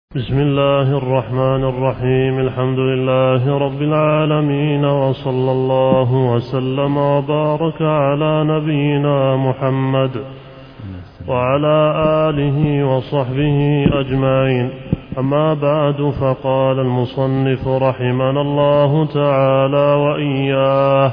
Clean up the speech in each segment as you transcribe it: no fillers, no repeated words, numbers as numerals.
بسم الله الرحمن الرحيم. الحمد لله رب العالمين، وصلى الله وسلم وبارك على نبينا محمد وعلى آله وصحبه أجمعين. أما بعد، فقال المصنف رحمنا الله تعالى وإياه: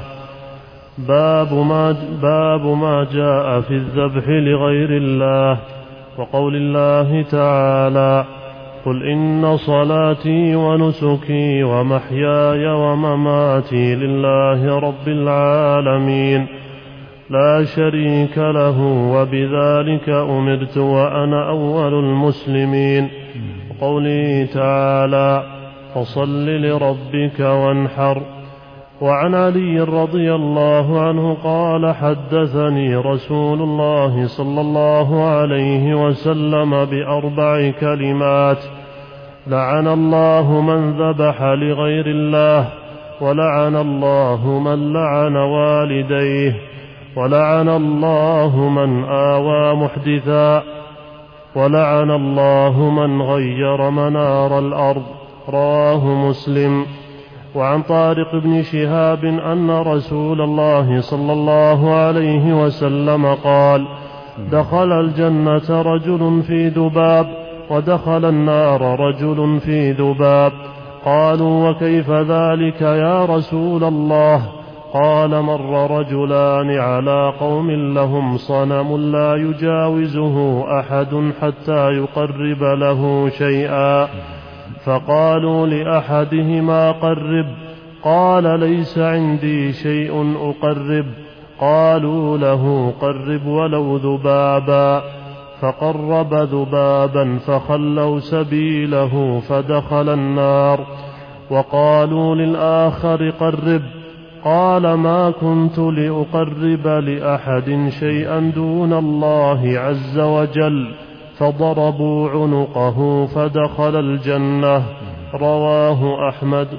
باب ما جاء في الذبح لغير الله، وقول الله تعالى: قل إن صلاتي ونسكي ومحياي ومماتي لله رب العالمين لا شريك له وبذلك أمرت وأنا أول المسلمين. وقوله تعالى: فصل لربك وانحر. وعن علي رضي الله عنه قال: حدثني رسول الله صلى الله عليه وسلم بأربع كلمات: لعن الله من ذبح لغير الله، ولعن الله من لعن والديه، ولعن الله من آوى محدثا، ولعن الله من غير منار الأرض. رواه مسلم. وعن طارق بن شهاب أن رسول الله صلى الله عليه وسلم قال: دخل الجنة رجل في ذباب، ودخل النار رجل في ذباب. قالوا: وكيف ذلك يا رسول الله؟ قال: مر رجلان على قوم لهم صنم لا يجاوزه أحد حتى يقرب له شيئا، فقالوا لأحدهما: قرب. قال: ليس عندي شيء أقرب. قالوا له: قرب ولو ذبابا. فقرب ذبابا، فخلوا سبيله فدخل النار. وقالوا للآخر: قرب. قال: ما كنت لأقرب لأحد شيئا دون الله عز وجل. فضربوا عنقه فدخل الجنة. رواه أحمد.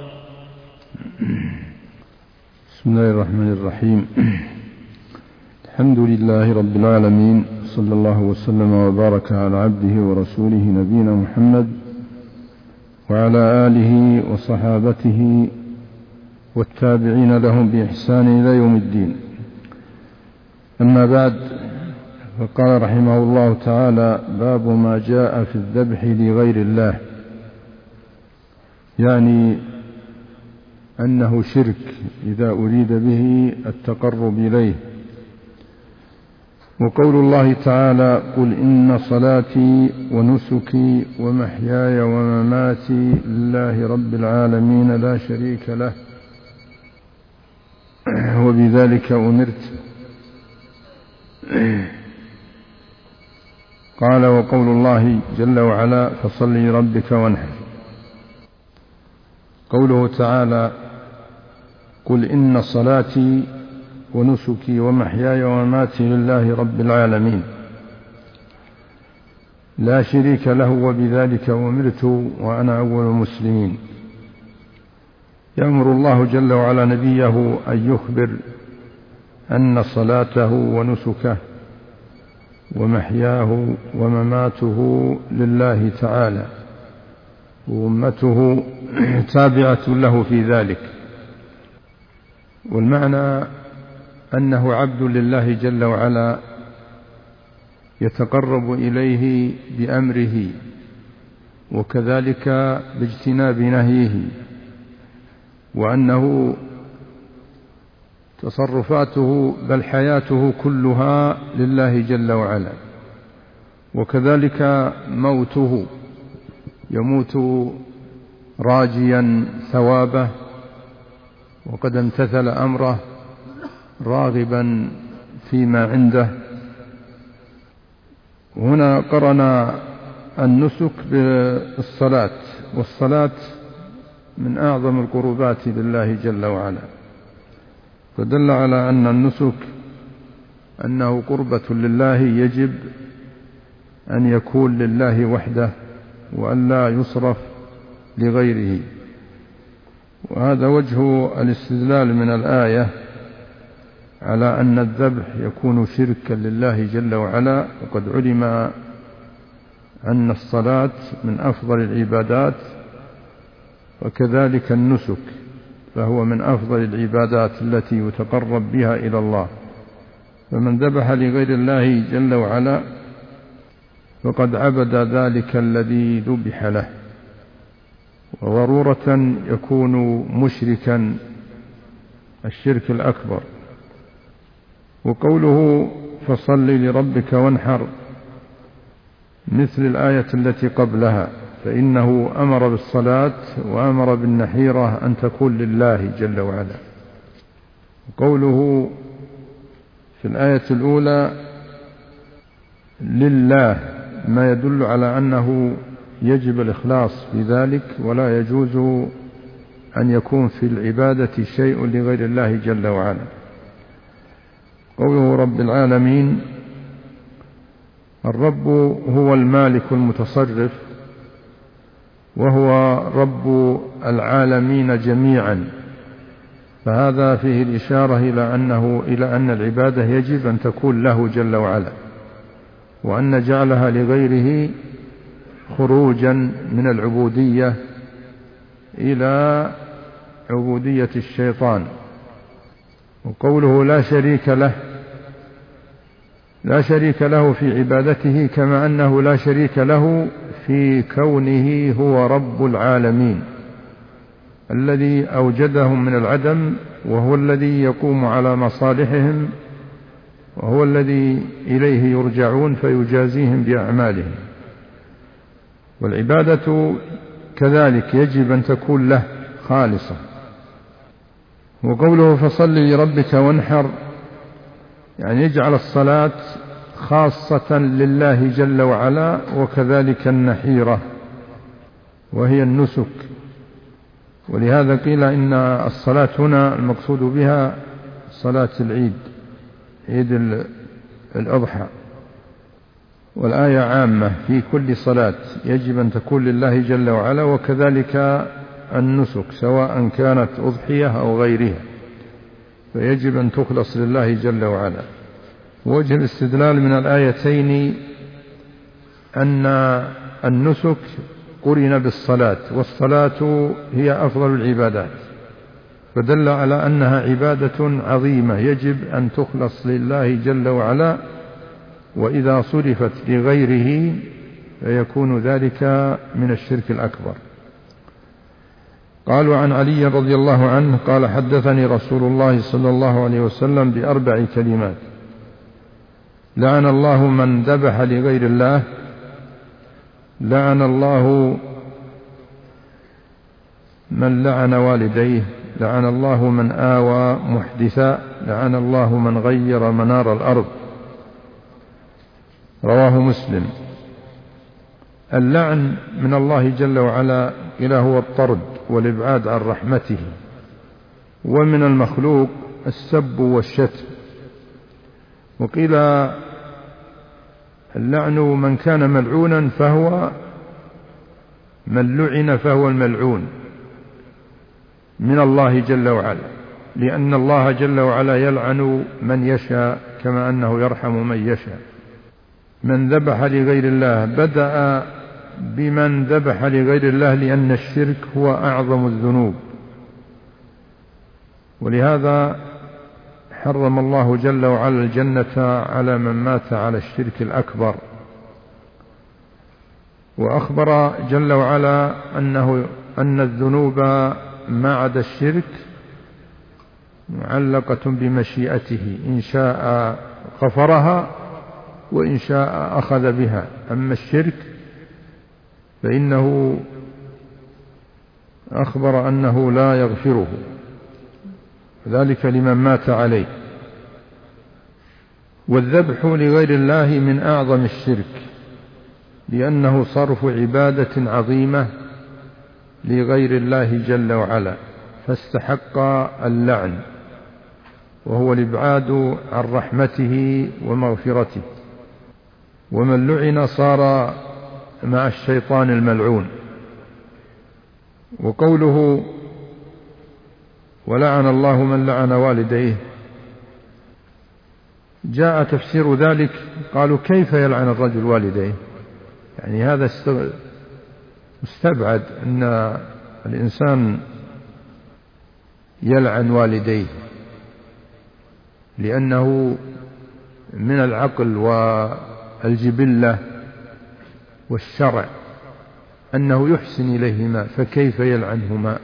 بسم الله الرحمن الرحيم. الحمد لله رب العالمين، صلى الله وسلم وبارك على عبده ورسوله نبينا محمد وعلى آله وصحابته والتابعين لهم بإحسان إلى يوم الدين. أما بعد، فقال رحمه الله تعالى: باب ما جاء في الذبح لغير الله، يعني أنه شرك إذا أريد به التقرب إليه. وقول الله تعالى: قل إن صلاتي ونسكي ومحياي ومماتي لله رب العالمين لا شريك له وبذلك أمرت. قال: وقول الله جل وعلا: فصل لربك وانحر. قوله تعالى: قل إن صلاتي ونسكي ومحياي ومماتي لله رب العالمين لا شريك له وبذلك أمرت وأنا أول المسلمين. يأمر الله جل وعلا نبيه أن يخبر أن صلاته ونسكه ومحياه ومماته لله تعالى، وأمته تابعة له في ذلك. والمعنى أنه عبد لله جل وعلا يتقرب إليه بأمره، وكذلك باجتناب نهيه، وأنه تصرفاته بل حياته كلها لله جل وعلا. وكذلك موته، يموت راجيا ثوابه وقد امتثل أمره راغبا فيما عنده. هنا قرن النسك بالصلاة، والصلاة من أعظم القربات لله جل وعلا، فدل على أن النسك أنه قربة لله يجب أن يكون لله وحده، وأن لا يصرف لغيره. وهذا وجه الاستدلال من الآية على أن الذبح يكون شركا لله جل وعلا. وقد علم أن الصلاة من أفضل العبادات، وكذلك النسك فهو من أفضل العبادات التي يتقرب بها إلى الله. فمن ذبح لغير الله جل وعلا فقد عبد ذلك الذي ذبح له، وضرورة يكون مشركا الشرك الأكبر. وقوله فصل لربك وانحر مثل الآية التي قبلها، فإنه أمر بالصلاة وأمر بالنحيرة أن تكون لله جل وعلا. وقوله في الآية الأولى لله ما يدل على أنه يجب الإخلاص في ذلك، ولا يجوز أن يكون في العبادة شيء لغير الله جل وعلا. قوله رب العالمين، الرب هو المالك المتصرف، وهو رب العالمين جميعا، فهذا فيه الإشارة إلى أن العبادة يجب أن تكون له جل وعلا، وأن جعلها لغيره خروجا من العبودية إلى عبودية الشيطان. وقوله لا شريك له في عبادته، كما أنه لا شريك له في كونه هو رب العالمين الذي أوجدهم من العدم، وهو الذي يقوم على مصالحهم، وهو الذي إليه يرجعون فيجازيهم بأعمالهم. والعبادة كذلك يجب أن تكون له خالصة. وقوله فصل لربك وانحر، يعني يجعل الصلاة خاصة لله جل وعلا، وكذلك النحيرة وهي النسك. ولهذا قيل إن الصلاة هنا المقصود بها صلاة العيد، عيد الأضحى، والآية عامة في كل صلاة يجب أن تكون لله جل وعلا، وكذلك النسك سواء كانت أضحية أو غيرها، فيجب أن تخلص لله جل وعلا. وجه الاستدلال من الآيتين أن النسك قرن بالصلاة، والصلاة هي أفضل العبادات، فدل على أنها عبادة عظيمة يجب أن تخلص لله جل وعلا، وإذا صرفت لغيره فيكون ذلك من الشرك الأكبر. قالوا عن علي رضي الله عنه قال حدثني رسول الله صلى الله عليه وسلم ب4 كلمات: لعن الله من ذبح لغير الله، لعن الله من لعن والديه، لعن الله من آوى محدثا، لعن الله من غير منار الأرض. رواه مسلم. اللعن من الله جل وعلا إلى هو الطرد والإبعاد عن رحمته، ومن المخلوق السب والشتم. وقيل اللعن من كان ملعونا فهو من لعن فهو الملعون من الله جل وعلا، لأن الله جل وعلا يلعن من يشاء كما أنه يرحم من يشاء. من ذبح لغير الله، بدأ بمن ذبح لغير الله لأن الشرك هو أعظم الذنوب، ولهذا حرم الله جل وعلا الجنة على من مات على الشرك الأكبر. وأخبر جل وعلا أن الذنوب ما عدا الشرك معلقة بمشيئته، إن شاء غفرها وإن شاء أخذ بها. أما الشرك فإنه أخبر أنه لا يغفره، ذلك لمن مات عليه. والذبح لغير الله من أعظم الشرك، لأنه صرف عبادة عظيمة لغير الله جل وعلا، فاستحق اللعن، وهو الإبعاد عن رحمته ومغفرته. ومن لعن صار مع الشيطان الملعون. وقوله ولعن الله من لعن والديه، جاء تفسير ذلك قالوا كيف يلعن الرجل والديه؟ يعني هذا مستبعد أن الإنسان يلعن والديه، لأنه من العقل والجبلة والشرع أنه يحسن إليهما، فكيف يلعنهما؟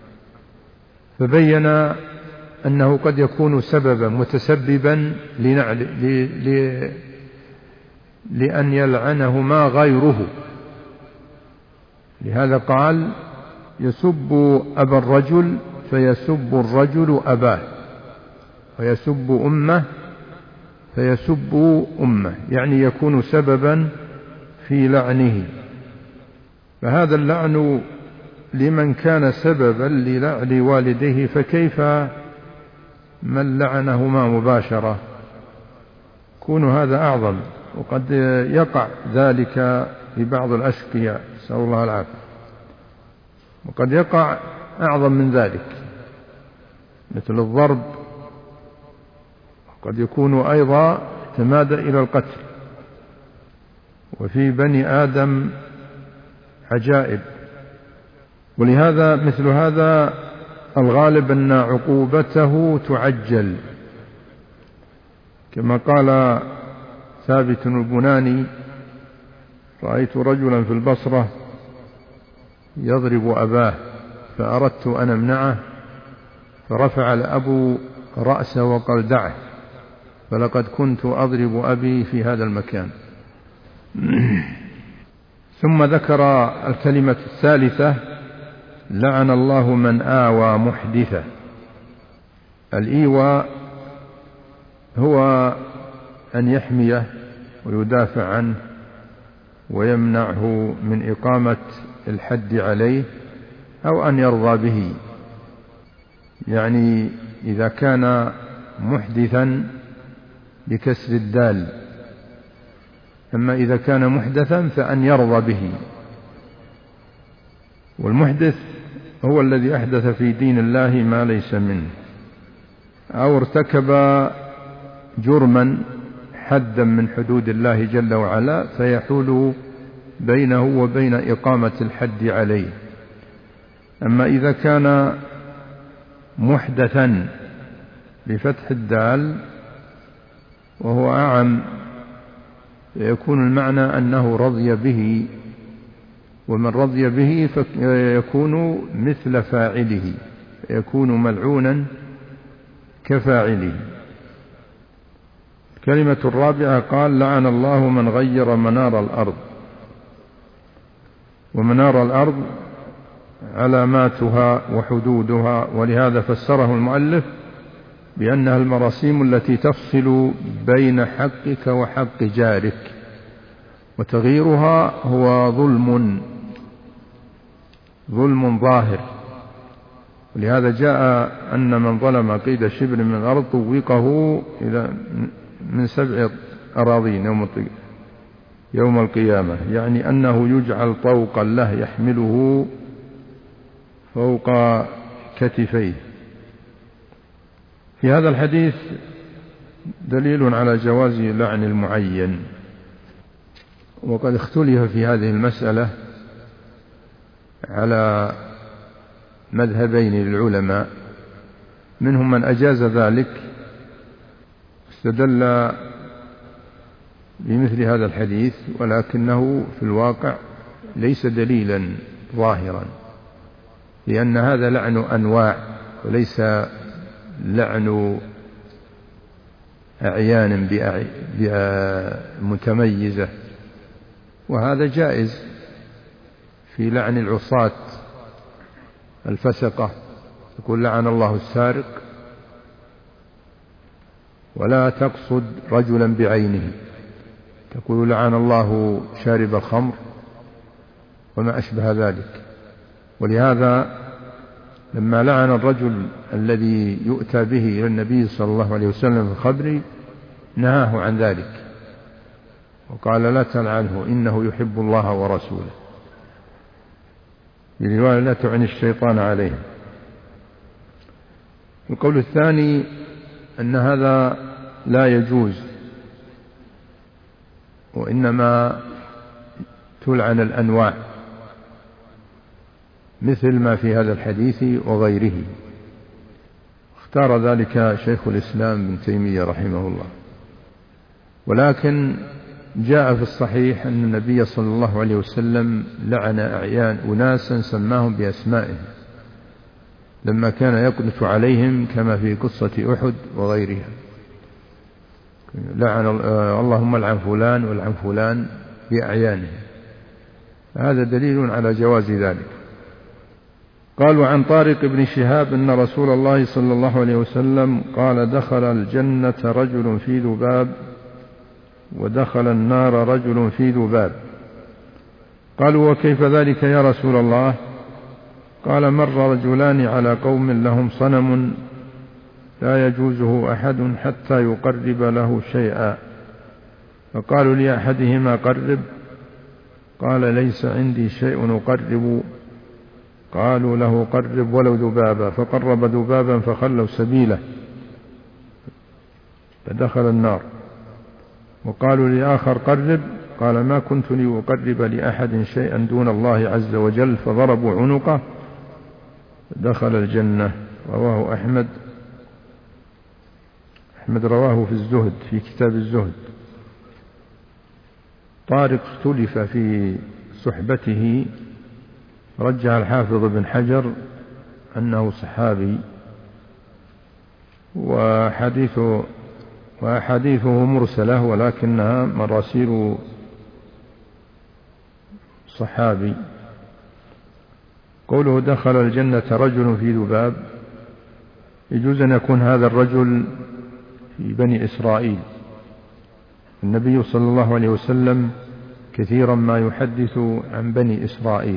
فبين أنه قد يكون سببا متسببا لأن يلعنهما غيره. لهذا قال: يسب أبا الرجل فيسب الرجل أباه، ويسب أمه فيسب أمه، يعني يكون سببا في لعنه. فهذا اللعن لمن كان سببا للعن والديه، فكيف من لعنهما مباشرة؟ يكون هذا أعظم، وقد يقع ذلك في بعض الأشقياء، نسأل الله العافية، وقد يقع أعظم من ذلك مثل الضرب، وقد يكون أيضا تمادى إلى القتل. وفي بني آدم عجائب. ولهذا مثل هذا الغالب أن عقوبته تعجل، كما قال ثابت البناني: رأيت رجلا في البصرة يضرب أباه فأردت أن أمنعه، فرفع الأب رأسه وقال: دعه، فلقد كنت أضرب أبي في هذا المكان. ثم ذكر الكلمة الثالثة: لعن الله من آوى محدثا. الإيواء هو أن يحميه ويدافع عنه ويمنعه من إقامة الحد عليه أو أن يرضى به. يعني إذا كان محدثا بكسر الدال، أما إذا كان محدثا فأن يرضى به. والمحدث هو الذي أحدث في دين الله ما ليس منه، أو ارتكب جرما حدا من حدود الله جل وعلا فيحول بينه وبين إقامة الحد عليه. أما إذا كان محدثا بفتح الدال وهو أعم، فيكون المعنى أنه رضي به، ومن رضي به فيكون مثل فاعله، يكون ملعونا كفاعله. الكلمة الرابعة قال: لعن الله من غير منار الأرض. ومنار الأرض علاماتها وحدودها، ولهذا فسره المؤلف بأنها المراسيم التي تفصل بين حقك وحق جارك، وتغييرها هو ظلم ظاهر. ولهذا جاء أن من ظلم قيد شبر من الأرض طوقه من 7 أراضين يوم القيامة، يعني أنه يجعل طوقا له يحمله فوق كتفيه. في هذا الحديث دليل على جواز لعن المعين، وقد اختلف في هذه المسألة على مذهبين للعلماء، منهم من أجاز ذلك استدل بمثل هذا الحديث، ولكنه في الواقع ليس دليلا ظاهرا، لأن هذا لعن أنواع وليس لعن أعيان متميزة. وهذا جائز في لعن العصاة الفسقة، يقول: لعن الله السارق، ولا تقصد رجلا بعينه، تقول: لعن الله شارب الخمر، وما أشبه ذلك. ولهذا لما لعن الرجل الذي يؤتى به إلى النبي صلى الله عليه وسلم في الخبر نهاه عن ذلك، وقال: لا تلعنه إنه يحب الله ورسوله. في رواية: لا تعن الشيطان عليه. القول الثاني أن هذا لا يجوز، وإنما تلعن الأنواع مثل ما في هذا الحديث وغيره. اختار ذلك شيخ الإسلام ابن تيمية رحمه الله. ولكن جاء في الصحيح أن النبي صلى الله عليه وسلم لعن أعيان أناسا سماهم بأسمائهم لما كان يقنط عليهم كما في قصة أحد وغيرها، لعن اللهم لعن فلان ولعن فلان بأعيانه. هذا دليل على جواز ذلك. قالوا عن طارق بن شهاب أن رسول الله صلى الله عليه وسلم قال دخل الجنة رجل في ذباب ودخل النار رجل في ذباب. قالوا وكيف ذلك يا رسول الله؟ قال مر رجلان على قوم لهم صنم لا يجوزه أحد حتى يقرب له شيئا، فقالوا لأحدهما قرب، قال ليس عندي شيء أقرب. قالوا له قرب ولو ذبابا، فقرب ذبابا فخلوا سبيله فدخل النار. وقالوا لآخر قرب، قال ما كنت لأقرب لأحد شيئا دون الله عز وجل، فضربوا عنقه دخل الجنة. رواه أحمد رواه في الزهد في كتاب الزهد. طارق اختلف في صحبته، رجح الحافظ بن حجر أنه صحابي، وأحاديثه مرسلة ولكنها مراسيل صحابي. قوله دخل الجنة رجل في ذباب، يجوز أن يكون هذا الرجل في بني إسرائيل. النبي صلى الله عليه وسلم كثيرا ما يحدث عن بني إسرائيل،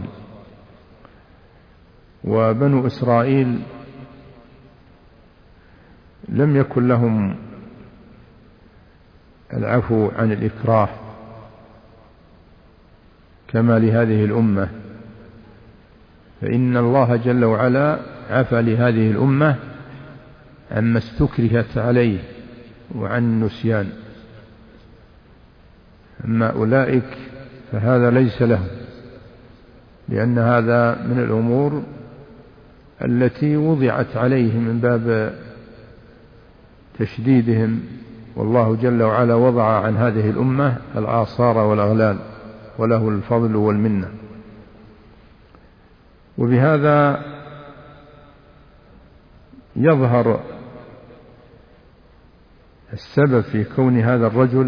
وبنو إسرائيل لم يكن لهم العفو عن الإكراه كما لهذه الأمة، فإن الله جل وعلا عفى لهذه الأمة عما استكرهت عليه وعن النسيان. أما أولئك فهذا ليس لهم، لأن هذا من الأمور التي وضعت عليهم من باب تشديدهم، والله جل وعلا وضع عن هذه الأمة الآثار والأغلال، وله الفضل والمنة. وبهذا يظهر السبب في كون هذا الرجل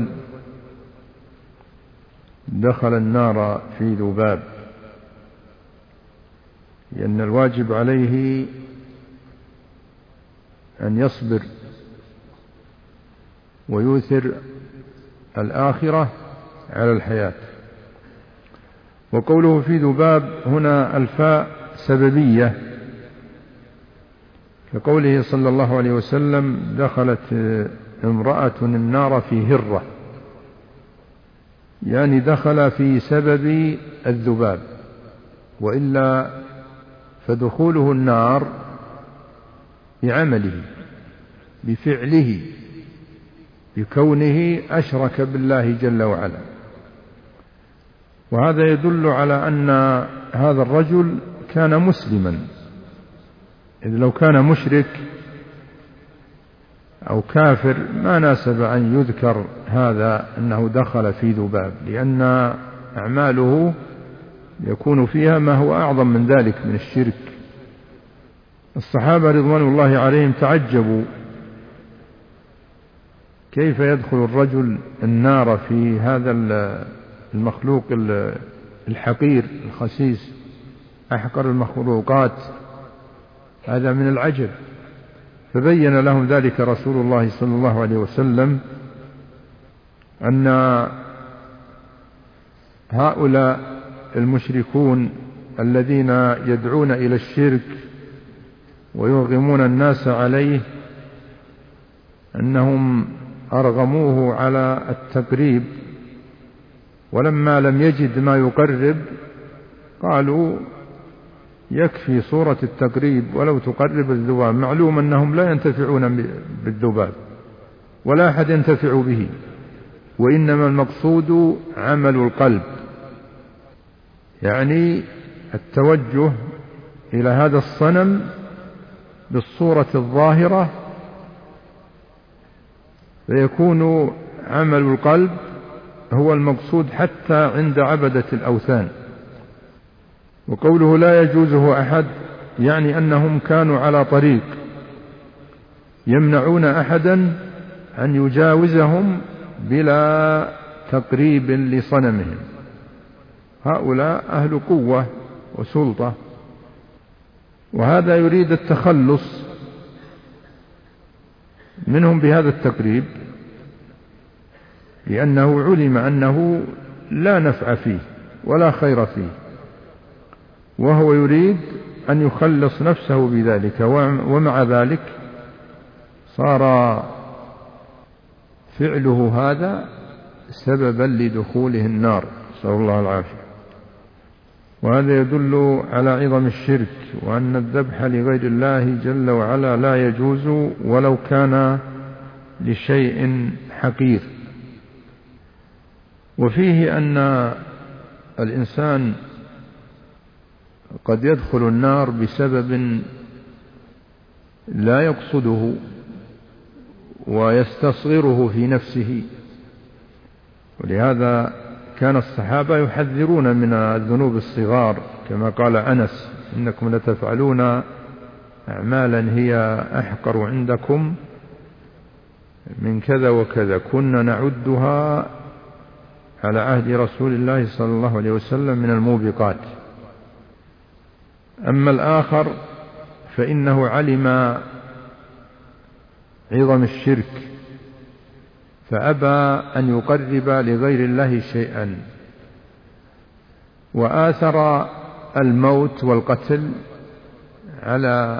دخل النار في ذباب، لأن الواجب عليه أن يصبر ويؤثر الآخرة على الحياة. وقوله في ذباب هنا الفاء سببية، كقوله صلى الله عليه وسلم دخلت امرأة النار في هرة، يعني دخل في سبب الذباب، وإلا فدخوله النار بعمله بفعله بكونه أشرك بالله جل وعلا. وهذا يدل على أن هذا الرجل كان مسلما، إذ لو كان مشرك أو كافر ما ناسب أن يذكر هذا أنه دخل في ذباب، لأن أعماله يكون فيها ما هو أعظم من ذلك من الشرك. الصحابة رضوان الله عليهم تعجبوا كيف يدخل الرجل النار في هذا المخلوق الحقير الخسيس أحقر المخلوقات، هذا من العجب. فبين لهم ذلك رسول الله صلى الله عليه وسلم أن هؤلاء المشركون الذين يدعون إلى الشرك ويرغمون الناس عليه أنهم أرغموه على التقريب، ولما لم يجد ما يقرب قالوا يكفي صورة التقريب ولو تقرب الذباب. معلوم أنهم لا ينتفعون بالذباب ولا أحد ينتفع به، وإنما المقصود عمل القلب يعني التوجه إلى هذا الصنم بالصورة الظاهرة، فيكون عمل القلب هو المقصود حتى عند عبدة الأوثان. وقوله لا يجوزه أحد يعني أنهم كانوا على طريق يمنعون أحدا أن يجاوزهم بلا تقريب لصنمهم. هؤلاء أهل قوة وسلطة، وهذا يريد التخلص منهم بهذا التقريب، لأنه علم أنه لا نفع فيه ولا خير فيه، وهو يريد أن يخلص نفسه بذلك. ومع ذلك صار فعله هذا سببا لدخوله النار، نسأل الله العافية. وهذا يدل على عظم الشرك، وأن الذبح لغير الله جل وعلا لا يجوز ولو كان لشيء حقير. وفيه أن الإنسان قد يدخل النار بسبب لا يقصده ويستصغره في نفسه، ولهذا كان الصحابة يحذرون من الذنوب الصغار، كما قال أنس: إنكم لتفعلون أعمالا هي أحقر عندكم من كذا وكذا، كنا نعدها على عهد رسول الله صلى الله عليه وسلم من الموبقات. أما الآخر فإنه علم عظم الشرك فأبى أن يقرب لغير الله شيئا، وآثر الموت والقتل على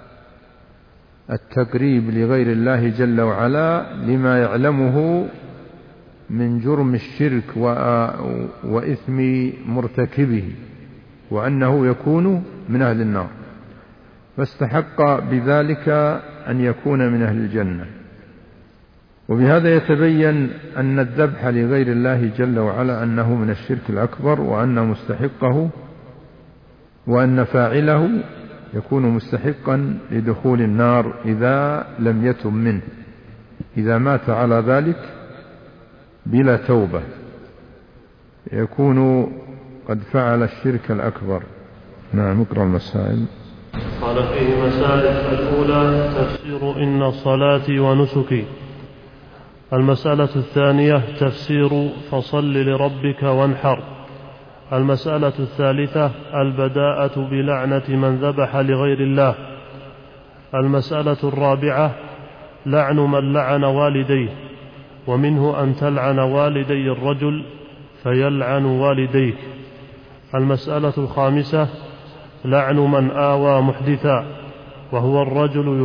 التقريب لغير الله جل وعلا، لما يعلمه من جرم الشرك وإثم مرتكبه، وأنه يكون من أهل النار، فاستحق بذلك أن يكون من أهل الجنة. وبهذا يتبين أن الذبح لغير الله جل وعلا أنه من الشرك الأكبر، وأن مستحقه وأن فاعله يكون مستحقا لدخول النار إذا لم يتب منه، إذا مات على ذلك بلا توبة يكون قد فعل الشرك الأكبر. نعم، اقرأ المسائل. قال فيه مسائل. الأولى تفسير إن صلاتي ونسكي. المسألة الثانية تفسير فصل لربك وانحر. المسألة الثالثة البداءة بلعنة من ذبح لغير الله. المسألة الرابعة لعن من لعن والديه، ومنه أن تلعن والدي الرجل فيلعن والديك. المسألة الخامسة لعن من آوى محدثا، وهو الرجل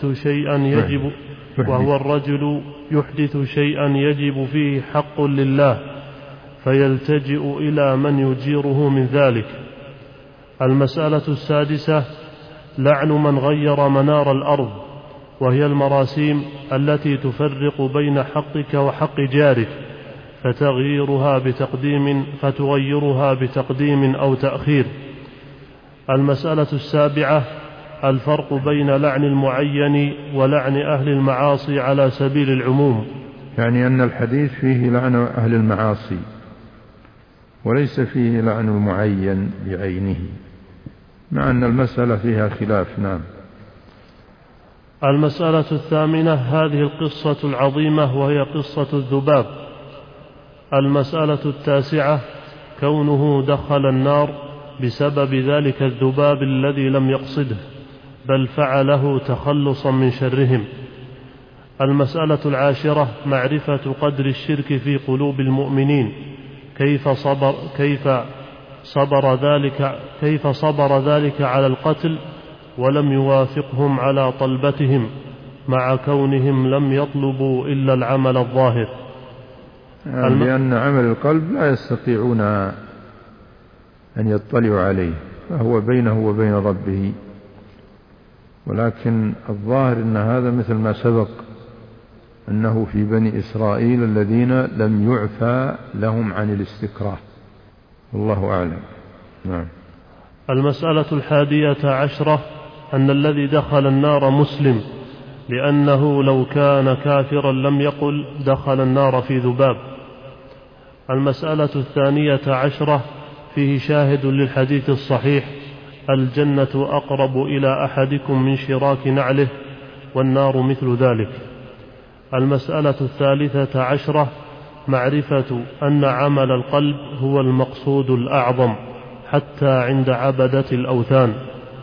يحدث شيئا يجب فيه حق لله فيلتجئ إلى من يجيره من ذلك. المسألة السادسة لعن من غير منار الأرض، وهي المراسيم التي تفرق بين حقك وحق جارك فتغيرها بتقديم أو تأخير. المسألة السابعة الفرق بين لعن المعين ولعن أهل المعاصي على سبيل العموم، يعني أن الحديث فيه لعن أهل المعاصي وليس فيه لعن المعين بعينه، مع أن المسألة فيها خلاف. نعم. المسألة الثامنة هذه القصة العظيمة وهي قصة الذباب. المسألة التاسعة كونه دخل النار بسبب ذلك الذباب الذي لم يقصده بل فعله تخلصا من شرهم. المسألة العاشرة معرفة قدر الشرك في قلوب المؤمنين، كيف صبر ذلك على القتل ولم يوافقهم على طلبتهم مع كونهم لم يطلبوا إلا العمل الظاهر، لأن عمل القلب لا يستطيعون أن يطلعوا عليه، فهو بينه وبين ربه. ولكن الظاهر أن هذا مثل ما سبق أنه في بني إسرائيل الذين لم يعفى لهم عن الاستكراه، والله أعلم. نعم. المسألة 11 أن الذي دخل النار مسلم، لأنه لو كان كافرا لم يقل دخل النار في ذباب. المسألة 12 فيه شاهد للحديث الصحيح: الجنة أقرب إلى أحدكم من شراك نعله، والنار مثل ذلك. المسألة 13 معرفة أن عمل القلب هو المقصود الأعظم حتى عند عبدة الأوثان.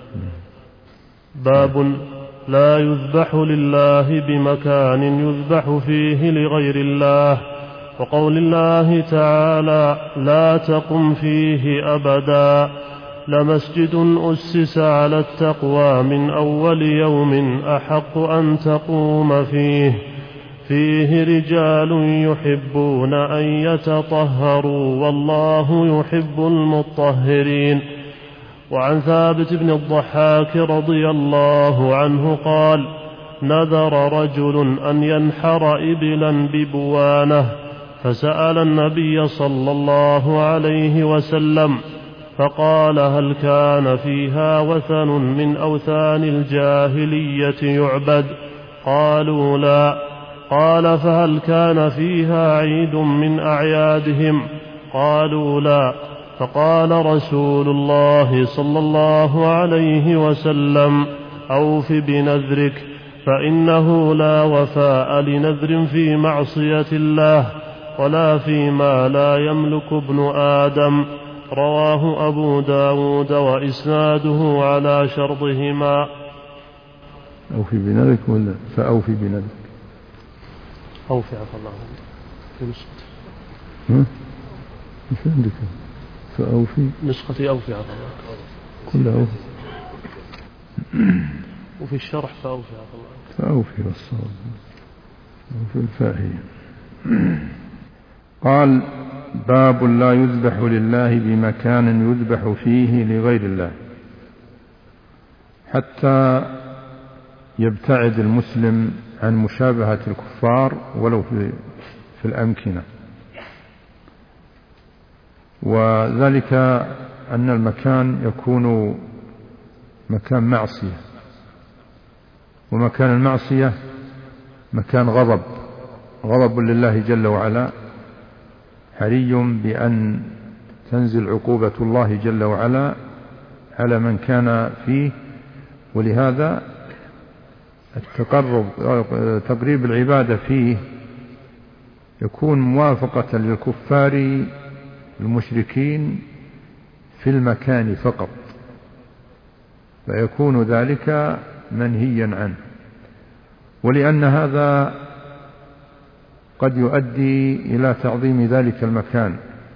باب لا يذبح لله بمكان يذبح فيه لغير الله، وقول الله تعالى: لا تقم فيه أبدا، لمسجد أسس على التقوى من أول يوم أحق أن تقوم فيه رجال يحبون أن يتطهروا والله يحب المطهرين. وعن ثابت بن الضحاك رضي الله عنه قال: نذر رجل أن ينحر إبلا ببوانه، فسأل النبي صلى الله عليه وسلم فقال: هل كان فيها وثن من أوثان الجاهلية يعبد؟ قالوا: لا. قال: فهل كان فيها عيد من أعيادهم؟ قالوا: لا. فقال رسول الله صلى الله عليه وسلم: أوف بنذرك، فإنه لا وفاء لنذر في معصية الله ولا فيما لا يملك ابن آدم. رواه أبو داود وإسناده على شرطهما. أوفي بنذرك ولا فأوفي بنذرك؟ أوفي عفى الله في نسختي. مش عندك فأوفي؟ نسختي أوفي عفى الله كلها أوفي. وفي الشرح فأوفي عفى الله. فأوفي والصواب وفي الفاهية. قال: باب لا يذبح لله بمكان يذبح فيه لغير الله، حتى يبتعد المسلم عن مشابهة الكفار ولو في الأمكنة، وذلك أن المكان يكون مكان معصية، ومكان المعصية مكان غضب لله جل وعلا، حري بأن تنزل عقوبة الله جل وعلا على من كان فيه. ولهذا تقريب العبادة فيه يكون موافقة للكفار المشركين في المكان فقط، فيكون ذلك منهيا عنه. ولأن هذا قد يؤدي إلى تعظيم ذلك المكان،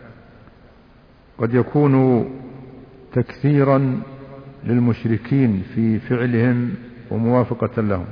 قد يكون تكثيرا للمشركين في فعلهم وموافقة لهم.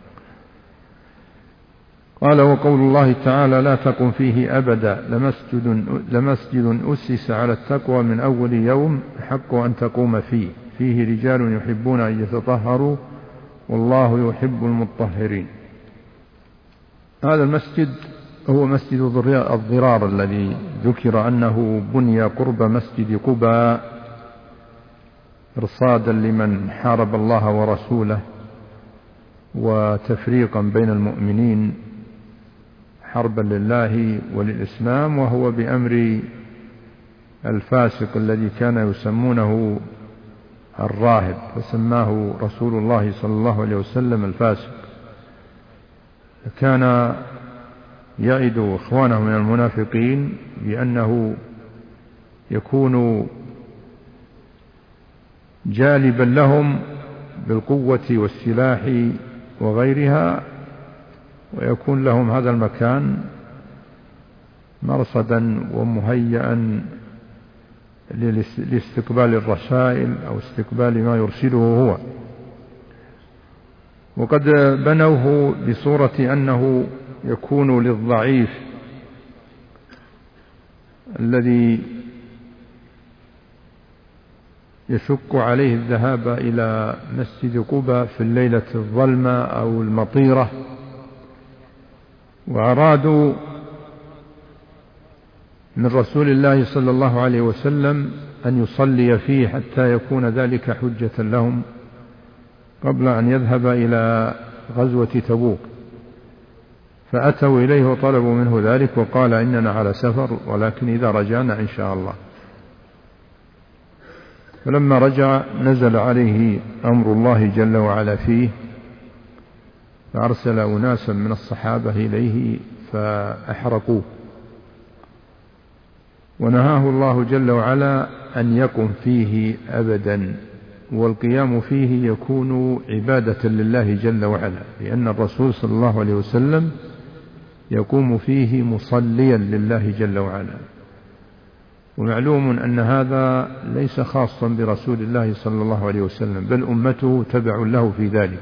قال: وقول الله تعالى: لا تقم فيه أبدا، لمسجد أسس على التقوى من أول يوم أحق أن تقوم فيه رجال يحبون أن يتطهروا والله يحب المطهرين. هذا المسجد هو مسجد الضرار الذي ذكر أنه بني قرب مسجد قباء إرصادا لمن حارب الله ورسوله وتفريقا بين المؤمنين، حربا لله وللإسلام، وهو بأمر الفاسق الذي كان يسمونه الراهب، فسماه رسول الله صلى الله عليه وسلم الفاسق. كان يعد إخوانه من المنافقين بأنه يكون جالبا لهم بالقوة والسلاح وغيرها، ويكون لهم هذا المكان مرصدا ومهيئا لاستقبال الرسائل أو استقبال ما يرسله هو. وقد بنوه بصورة أنه يكون للضعيف الذي يشق عليه الذهاب إلى مسجد قباء في الليلة الظلمة أو المطيرة، وأرادوا من رسول الله صلى الله عليه وسلم أن يصلي فيه حتى يكون ذلك حجة لهم قبل أن يذهب إلى غزوة تبوك، فأتوا إليه وطلبوا منه ذلك وقال إننا على سفر ولكن إذا رجعنا إن شاء الله. فلما رجع نزل عليه أمر الله جل وعلا فيه، فأرسل أناسا من الصحابة إليه فأحرقوه، ونهاه الله جل وعلا أن يقم فيه أبدا، والقيام فيه يكون عبادة لله جل وعلا، لأن الرسول صلى الله عليه وسلم يقوم فيه مصليا لله جل وعلا. ومعلوم أن هذا ليس خاصا برسول الله صلى الله عليه وسلم، بل أمته تبع له في ذلك،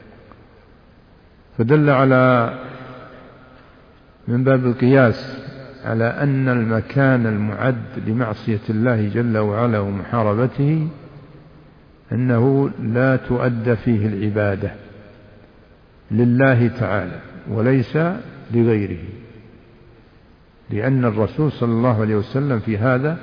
فدل على من باب القياس على أن المكان المعد لمعصية الله جل وعلا ومحاربته أنه لا تؤدى فيه العبادة لله تعالى وليس لغيره، لأن الرسول صلى الله عليه وسلم في هذا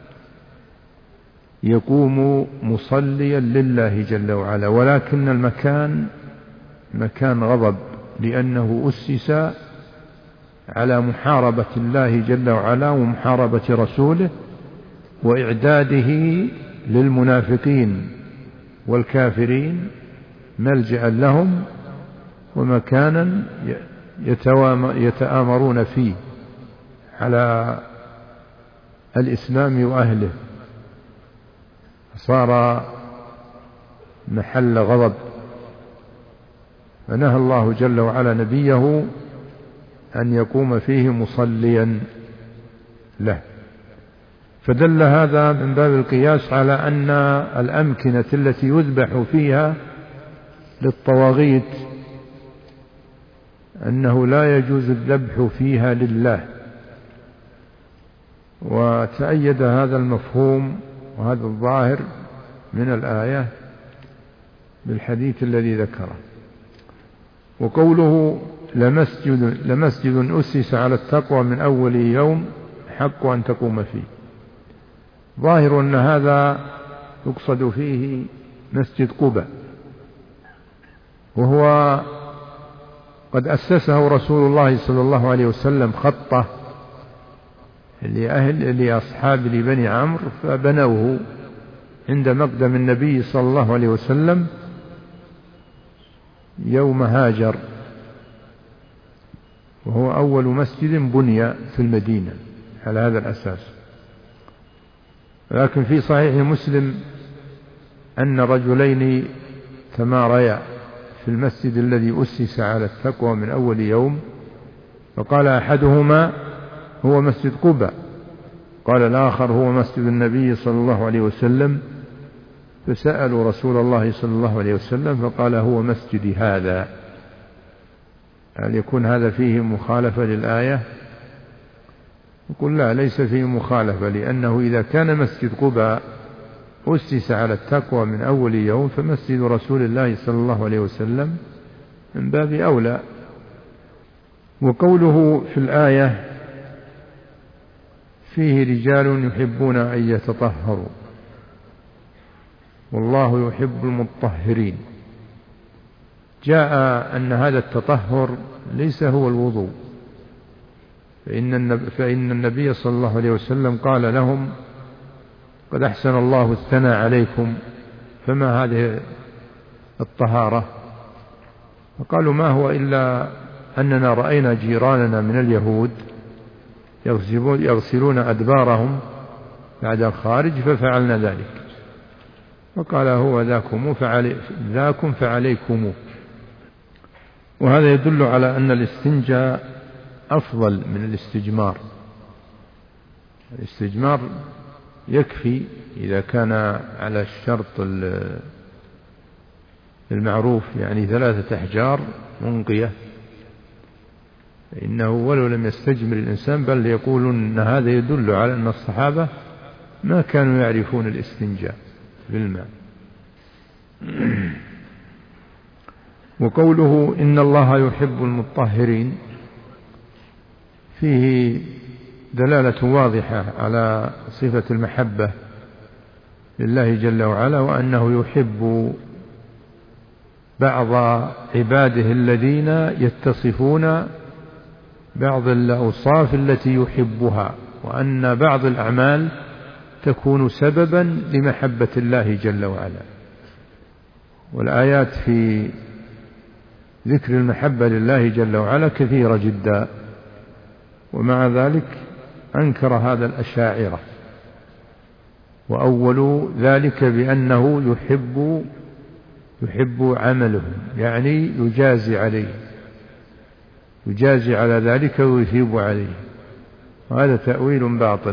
يقوم مصليا لله جل وعلا، ولكن المكان مكان غضب، لأنه أسس على محاربة الله جل وعلا ومحاربة رسوله وإعداده للمنافقين والكافرين ملجأ لهم ومكانا يتآمرون فيه على الإسلام وأهله، صار محل غضب. فنهى الله جل وعلا نبيه أن يقوم فيه مصليا له، فدل هذا من باب القياس على أن الأمكنة التي يذبح فيها للطواغيت أنه لا يجوز الذبح فيها لله. وتأيد هذا المفهوم وهذا الظاهر من الآية بالحديث الذي ذكره. وقوله لمسجد أسس على التقوى من أول يوم حق أن تقوم فيه، ظاهر أن هذا يقصد فيه مسجد قباء، وهو قد أسسه رسول الله صلى الله عليه وسلم خطة لأصحاب لبني عمرو، فبنوه عند مقدم النبي صلى الله عليه وسلم يوم هاجر، وهو أول مسجد بني في المدينة على هذا الأساس. لكن في صحيح مسلم أن رجلين تماريا في المسجد الذي أسس على التقوى من أول يوم، فقال أحدهما هو مسجد قباء، قال الآخر هو مسجد النبي صلى الله عليه وسلم، فسألوا رسول الله صلى الله عليه وسلم فقال هو مسجدي هذا. هل يكون هذا فيه مخالفة للآية؟ يقول لا، ليس فيه مخالفة، لأنه إذا كان مسجد قباء أسس على التقوى من أول يوم فمسجد رسول الله صلى الله عليه وسلم من باب أولى. وقوله في الآية فيه رجال يحبون أن يتطهروا والله يحب المطهرين، جاء أن هذا التطهر ليس هو الوضوء، فإن النبي صلى الله عليه وسلم قال لهم قد أحسن الله الثناء عليكم، فما هذه الطهارة؟ فقالوا ما هو إلا أننا رأينا جيراننا من اليهود يغسلون أدبارهم بعد الخارج ففعلنا ذلك، فقال هو ذاكم فعليكم. وهذا يدل على أن الاستنجاء أفضل من الاستجمار. الاستجمار يكفي إذا كان على الشرط المعروف، يعني 3 أحجار منقية، إنه ولو لم يستجمر الإنسان، بل يقولون أن هذا يدل على أن الصحابة ما كانوا يعرفون الاستنجاء بالماء. وقوله إن الله يحب المطهرين فيه دلالة واضحة على صفة المحبة لله جل وعلا، وأنه يحب بعض عباده الذين يتصفون بعض الأوصاف التي يحبها، وأن بعض الأعمال تكون سببا لمحبة الله جل وعلا. والآيات في ذكر المحبة لله جل وعلا كثيرة جدا، ومع ذلك أنكر هذا الأشاعرة، وأول ذلك بأنه يحب عملهم، يعني يجازي على ذلك ويثيب عليه، وهذا تأويل باطل،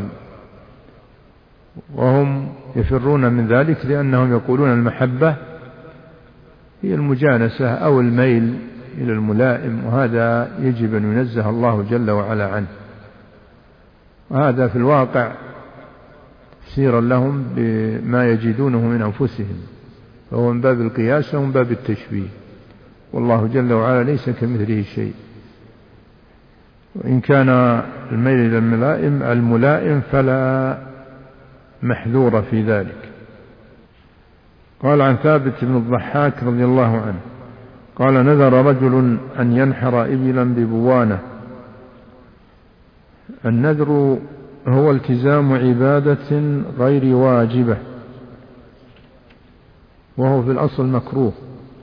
وهم يفرون من ذلك لأنهم يقولون المحبة هي المجانسة أو الميل إلى الملائم، وهذا يجب أن ينزه الله جل وعلا عنه، وهذا في الواقع تفسيرا لهم بما يجدونه من أنفسهم، فهو من باب القياس ومن باب التشبيه، والله جل وعلا ليس كمثله شيء. وإن كان الميل إلى الملائم فلا محذور في ذلك. قال عن ثابت بن الضحاك رضي الله عنه قال نذر رجل أن ينحر إبلا ببوانة. النذر هو التزام عبادة غير واجبة، وهو في الأصل مكروه،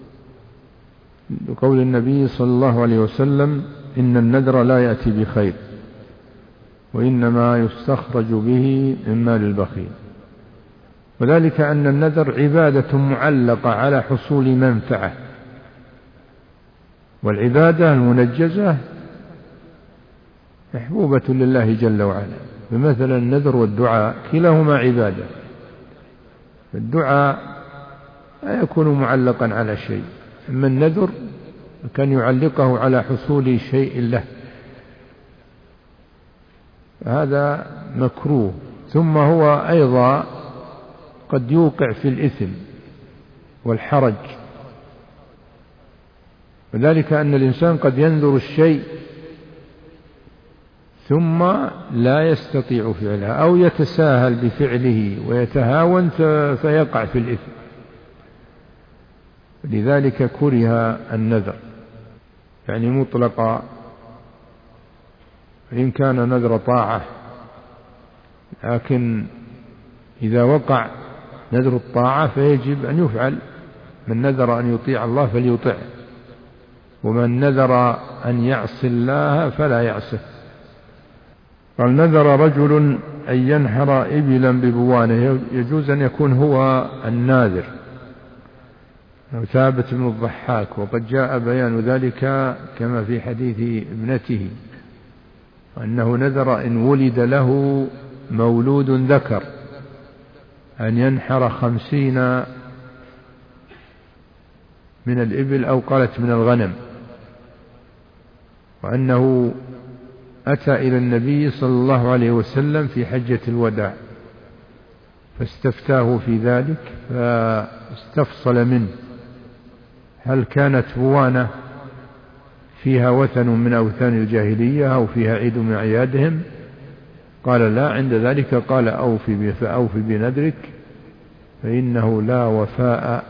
بقول النبي صلى الله عليه وسلم إن النذر لا يأتي بخير، وإنما يستخرج به من مال البخيل. وذلك أن النذر عبادة معلقة على حصول منفعة، والعبادة المنجزة محبوبة لله جل وعلا. فمثلا النذر والدعاء كلاهما عبادة، الدعاء لا يكون معلقا على شيء، أما النذر كان يعلقه على حصول شيء له، هذا مكروه. ثم هو أيضا قد يوقع في الإثم والحرج، وذلك أن الإنسان قد ينذر الشيء ثم لا يستطيع فعله، أو يتساهل بفعله ويتهاون فيقع في الإثم، لذلك كره النذر يعني مطلقا، إن كان نذر طاعة. لكن إذا وقع نذر الطاعة فيجب أن يفعل، من نذر أن يطيع الله فليطع، ومن نذر أن يعصي الله فلا يعصه. قال نذر رجل أن ينحر إبلا ببوانه، يجوز أن يكون هو الناذر ثابت بن الضحاك، وقد جاء بيان ذلك كما في حديث ابنته أنه نذر إن ولد له مولود ذكر أن ينحر 50 من الإبل، أو قالت من الغنم، وأنه أتى إلى النبي صلى الله عليه وسلم في حجة الوداع فاستفتاه في ذلك، فاستفصل منه هل كانت بوانة فيها وثن من أوثان الجاهلية أو فيها عيد من أعيادهم؟ قال لا. عند ذلك قال أوفي بنذرك، فإنه لا وفاء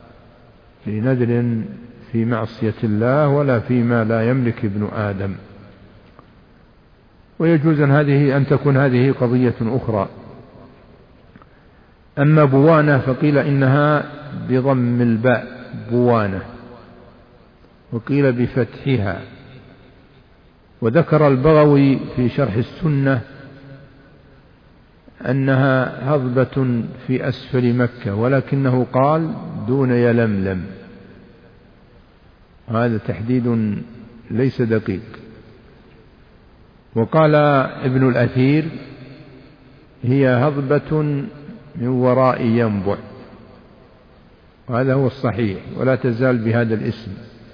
لنذر في معصية الله ولا فيما لا يملك ابن آدم. ويجوز أن تكون هذه قضية أخرى. أما بوانة فقيل إنها بضم الباء بوانة، وقيل بفتحها. وذكر البغوي في شرح السنة أنها هضبة في أسفل مكة، ولكنه قال دون يلملم، هذا تحديد ليس دقيق. وقال ابن الأثير هي هضبة من وراء ينبع، وهذا هو الصحيح، ولا تزال بهذا الاسم،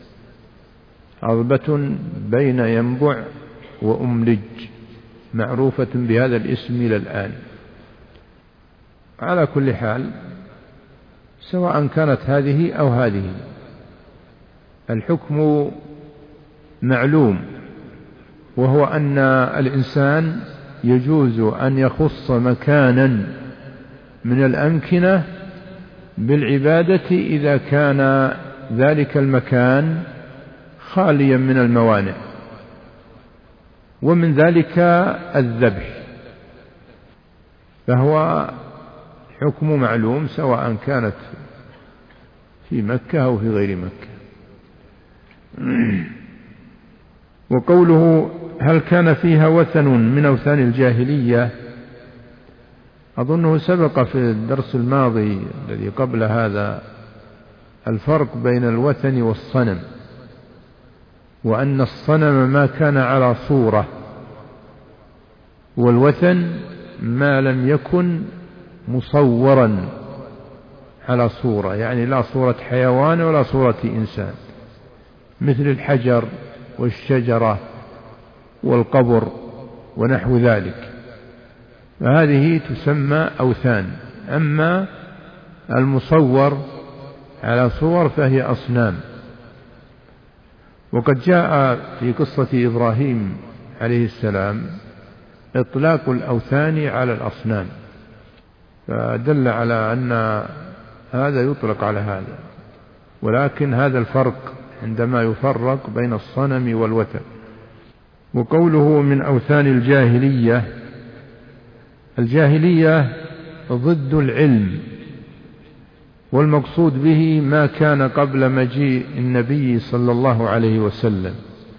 هضبة بين ينبع وأملج، معروفة بهذا الاسم إلى الآن. على كل حال سواء كانت هذه أو هذه، الحكم معلوم، وهو أن الإنسان يجوز أن يخص مكانا من الأمكنة بالعبادة إذا كان ذلك المكان خاليا من الموانع، ومن ذلك الذبح، فهو حكم معلوم سواء كانت في مكة أو في غير مكة. وقوله هل كان فيها وثن من أوثان الجاهلية، أظنه سبق في الدرس الماضي الذي قبل هذا الفرق بين الوثن والصنم، وأن الصنم ما كان على صورة، والوثن ما لم يكن مصورا على صورة، يعني لا صورة حيوان ولا صورة إنسان، مثل الحجر والشجرة والقبر ونحو ذلك، فهذه تسمى أوثان. أما المصور على صور فهي أصنام. وقد جاء في قصة إبراهيم عليه السلام إطلاق الأوثان على الأصنام، فدل على أن هذا يطلق على هذا، ولكن هذا الفرق عندما يفرق بين الصنم والوثن. وقوله من أوثان الجاهلية، الجاهلية ضد العلم، والمقصود به ما كان قبل مجيء النبي صلى الله عليه وسلم،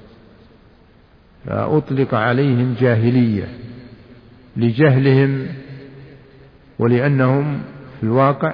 فأطلق عليهم جاهلية لجهلهم، ولأنهم في الواقع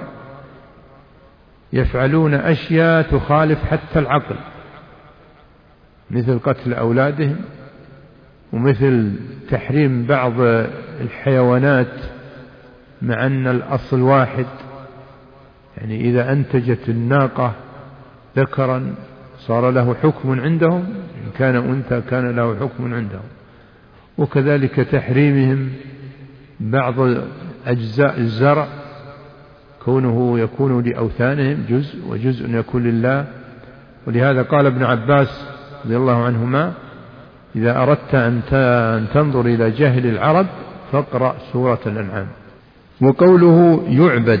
يفعلون أشياء تخالف حتى العقل، مثل قتل أولادهم، ومثل تحريم بعض الحيوانات مع أن الأصل واحد، يعني إذا أنتجت الناقة ذكرا صار له حكم عندهم، إن كان أنثى كان له حكم عندهم. وكذلك تحريمهم بعض أجزاء الزرع، كونه يكون لأوثانهم جزء وجزء يكون لله. ولهذا قال ابن عباس رضي الله عنهما إذا أردت أن تنظر إلى جهل العرب فاقرأ سورة الأنعام. وقوله يعبد،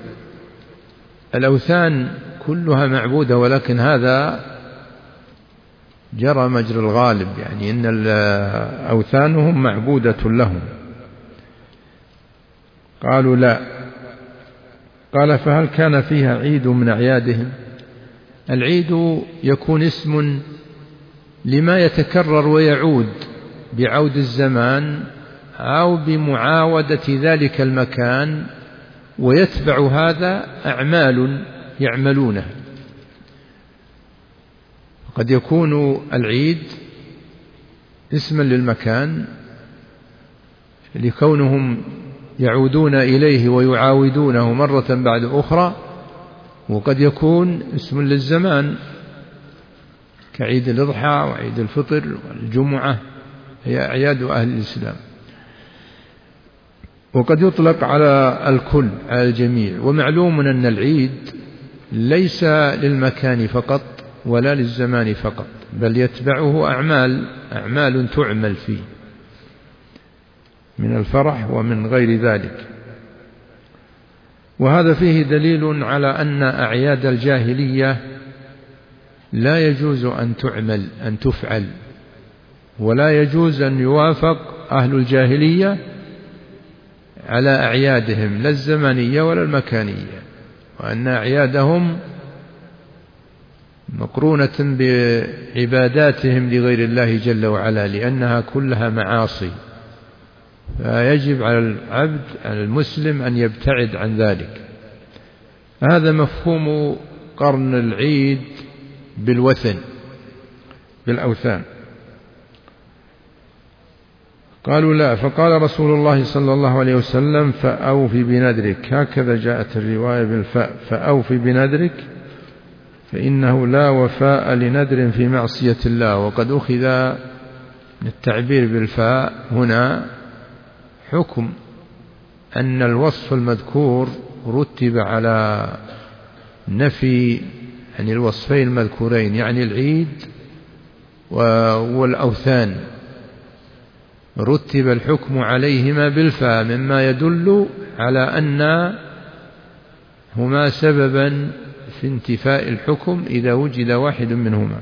الأوثان كلها معبودة، ولكن هذا جرى مجرى الغالب، يعني إن أوثانهم معبودة لهم. قالوا لا. قال فهل كان فيها عيد من أعيادهم؟ العيد يكون اسم لما يتكرر ويعود بعود الزمان أو بمعاودة ذلك المكان، ويتبع هذا أعمال يعملونها. قد يكون العيد اسما للمكان لكونهم يعودون إليه ويعاودونه مرة بعد أخرى، وقد يكون اسم للزمان كعيد الأضحى وعيد الفطر والجمعة، هي أعياد أهل الإسلام. وقد يطلق على الكل، على الجميع. ومعلوم أن العيد ليس للمكان فقط ولا للزمان فقط، بل يتبعه أعمال تعمل فيه من الفرح ومن غير ذلك. وهذا فيه دليل على أن أعياد الجاهلية لا يجوز أن تفعل، ولا يجوز أن يوافق أهل الجاهلية على أعيادهم لا الزمنية ولا المكانية، وأن أعيادهم مقرونة بعباداتهم لغير الله جل وعلا، لأنها كلها معاصي، فيجب على العبد على المسلم أن يبتعد عن ذلك. هذا مفهوم قرن العيد بالوثن بالأوثان. قالوا لا. فقال رسول الله صلى الله عليه وسلم فأوف بنذرك، هكذا جاءت الرواية بالفاء، فأوف بنذرك، فإنه لا وفاء لنذر في معصية الله. وقد أخذ التعبير بالفاء هنا حكم أن الوصف المذكور رتب على نفي يعني الوصفين المذكورين، يعني العيد والأوثان. رتب الحكم عليهما بالفاء، مما يدل على أن هما سببا في انتفاء الحكم إذا وجد واحد منهما،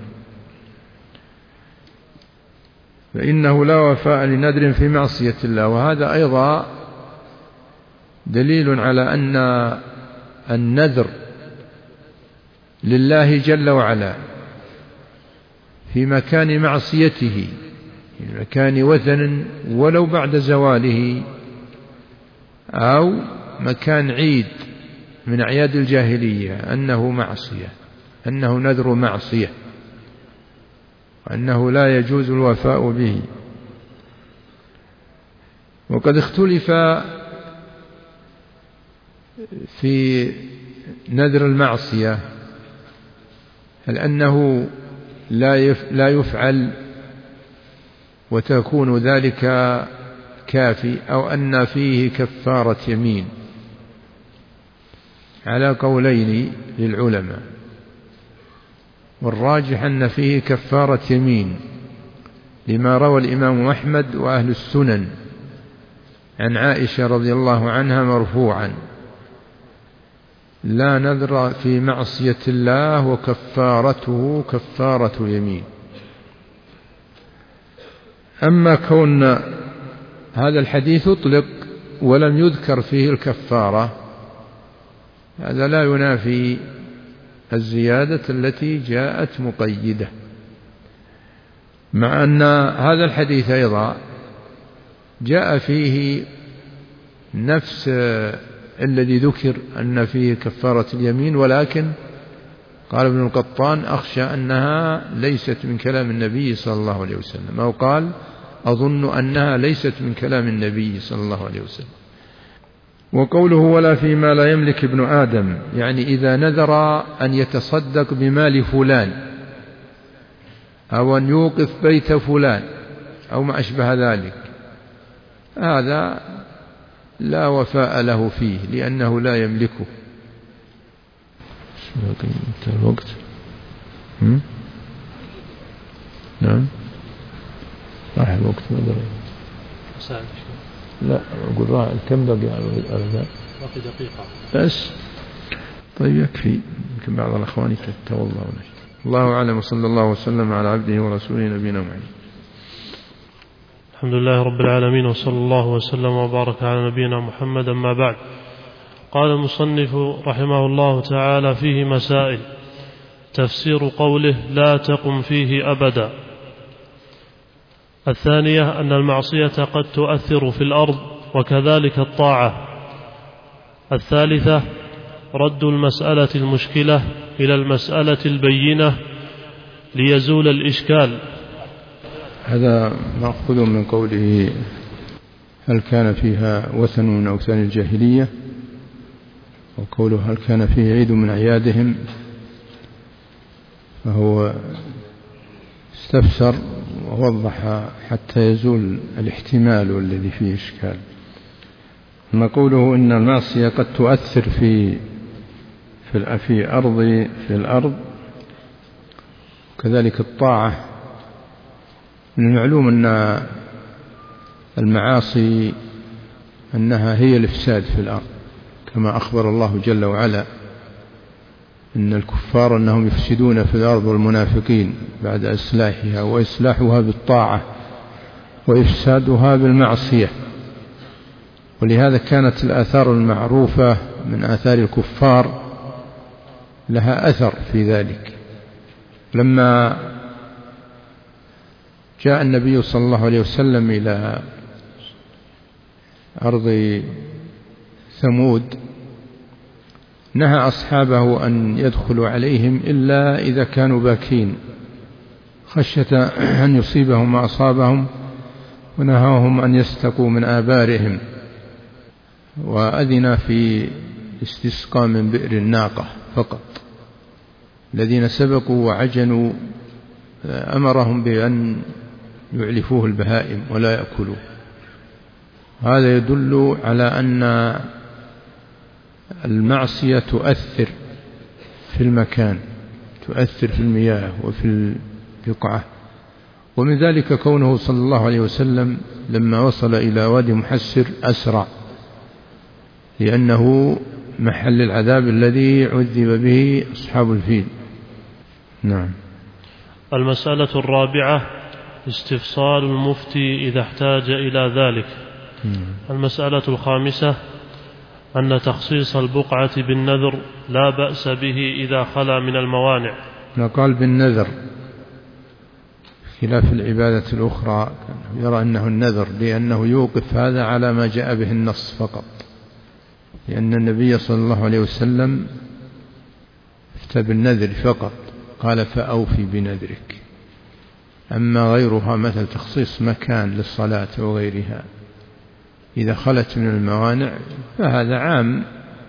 فإنه لا وفاء لنذر في معصية الله. وهذا أيضا دليل على أن النذر لله جل وعلا في مكان معصيته، في مكان وثن ولو بعد زواله، أو مكان عيد من أعياد الجاهلية، أنه معصية، أنه نذر معصية، وأنه لا يجوز الوفاء به. وقد اختلف في نذر المعصية، هل أنه لا يفعل وتكون ذلك كافي، أو أن فيه كفارة يمين، على قولين للعلماء، والراجح أن فيه كفارة يمين، لما روى الإمام أحمد وأهل السنن عن عائشة رضي الله عنها مرفوعا: لا نذر في معصية الله وكفارته كفارة يمين. أما كون هذا الحديث أطلق ولم يذكر فيه الكفارة، هذا لا ينافي الزيادة التي جاءت مقيدة، مع أن هذا الحديث أيضا جاء فيه نفس الذي ذكر أن فيه كفارة اليمين، ولكن قال ابن القطان: أخشى أنها ليست من كلام النبي صلى الله عليه وسلم، أو قال: أظن أنها ليست من كلام النبي صلى الله عليه وسلم. وقوله: ولا فيما لا يملك ابن آدم، يعني إذا نذر أن يتصدق بمال فلان، أو أن يوقف بيت فلان، أو ما أشبه ذلك، هذا لا وفاء له فيه، لأنه لا يملكه. الوقت نعم راح الوقت، ما دري. لا أقول راح كم دقيقة على ذلك؟ باقي دقيقة بس. طيب يكفي، يمكن بعض الأخوان يتوضأون. الله أعلم، وصلى الله وسلم على عبده ورسوله نبينا محمد. الحمد لله رب العالمين، وصلى الله وسلم وبارك على نبينا محمد. أما بعد، قال المصنف رحمه الله تعالى: فيه مسائل. تفسير قوله: لا تقم فيه أبدا. الثانية أن المعصية قد تؤثر في الأرض، وكذلك الطاعة. الثالثة رد المسألة المشكلة إلى المسألة البينة ليزول الإشكال. هذا مأخوذ من قوله: هل كان فيها وثن من أوثان الجاهلية، وقوله: هل كان فيه عيد من أعيادهم، فهو استفسر ووضح حتى يزول الاحتمال الذي فيه إشكال. أما قوله إن المعصية قد تؤثر في الأرض، كذلك الطاعة، من المعلوم أن المعاصي أنها هي الإفساد في الأرض، كما أخبر الله جل وعلا إن الكفار أنهم يفسدون في الأرض، والمنافقين بعد إصلاحها، وإصلاحها بالطاعة وإفسادها بالمعصية. ولهذا كانت الآثار المعروفة من آثار الكفار لها أثر في ذلك. لما جاء النبي صلى الله عليه وسلم إلى أرض ثمود، نهى أصحابه أن يدخلوا عليهم إلا إذا كانوا باكين، خشية أن يصيبهم ما أصابهم، ونهاهم أن يستقوا من آبارهم، وأذن في استسقاء من بئر الناقة فقط. الذين سبقوا وعجنوا أمرهم بأن يعلفوه البهائم ولا يأكلوه. هذا يدل على أن المعصية تؤثر في المكان، تؤثر في المياه وفي البقعة، ومن ذلك كونه صلى الله عليه وسلم لما وصل إلى وادي محسر أسرع، لأنه محل العذاب الذي عذب به أصحاب الفيل. نعم. المسألة الرابعة استفصال المفتي إذا احتاج إلى ذلك. المسألة الخامسة أن تخصيص البقعة بالنذر لا بأس به إذا خلا من الموانع. قال بالنذر خلاف العبادة الأخرى، يرى أنه النذر لأنه يوقف هذا على ما جاء به النص فقط، لأن النبي صلى الله عليه وسلم افتى بالنذر فقط، قال فأوفي بنذرك. أما غيرها مثل تخصيص مكان للصلاة وغيرها إذا خلت من الموانع فهذا عام،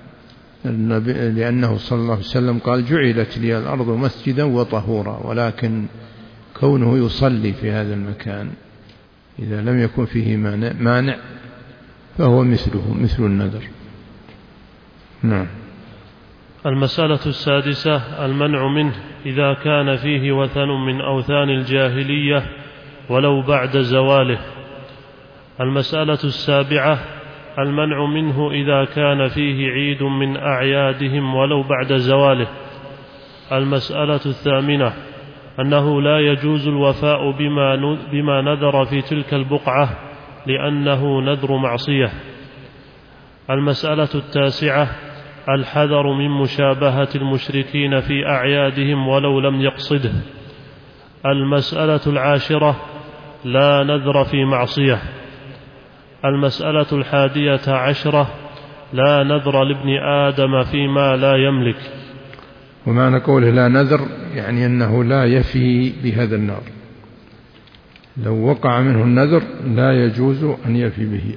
لأنه صلى الله عليه وسلم قال جعلت لي الأرض مسجدا وطهورا، ولكن كونه يصلي في هذا المكان إذا لم يكن فيه مانع فهو مثل النذر. نعم. المسألة السادسة المنع منه إذا كان فيه وثن من أوثان الجاهلية ولو بعد زواله. المسألة السابعة المنع منه إذا كان فيه عيد من أعيادهم ولو بعد زواله. المسألة الثامنة أنه لا يجوز الوفاء بما نذر في تلك البقعة لأنه نذر معصية. المسألة التاسعة الحذر من مشابهة المشركين في أعيادهم ولو لم يقصده. المسألة العاشرة لا نذر في معصية. المسألة 11 لا نذر لابن آدم فيما لا يملك. ومعنى قوله لا نذر يعني أنه لا يفي بهذا النار، لو وقع منه النذر لا يجوز أن يفي به.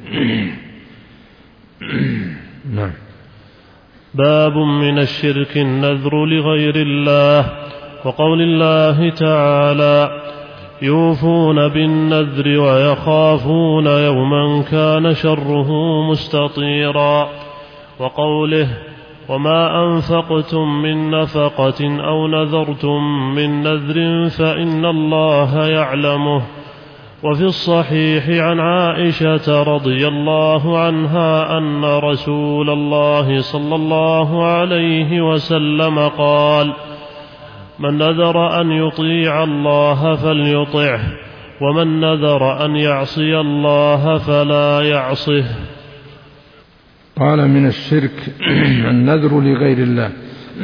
نعم. باب من الشرك النذر لغير الله، وقول الله تعالى يوفون بالنذر ويخافون يوما كان شره مستطيرا، وقوله وما أنفقتم من نفقة أو نذرتم من نذر فإن الله يعلمه. وفي الصحيح عن عائشة رضي الله عنها أن رسول الله صلى الله عليه وسلم قال من نذر أن يطيع الله فليطعه، ومن نذر أن يعصي الله فلا يعصه. قال من الشرك النذر لغير الله.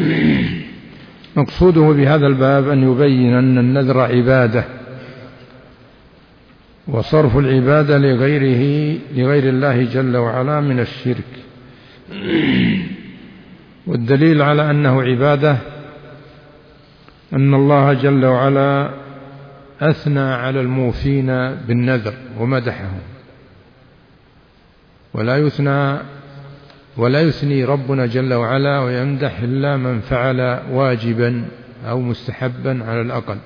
مقصوده بهذا الباب أن يبين أن النذر عبادة، وصرف العبادة لغير الله جل وعلا من الشرك. والدليل على أنه عبادة أن الله جل وعلا أثنى على الموفين بالنذر ومدحهم، ولا يثني ربنا جل وعلا ويمدح إلا من فعل واجبا أو مستحبا على الأقل.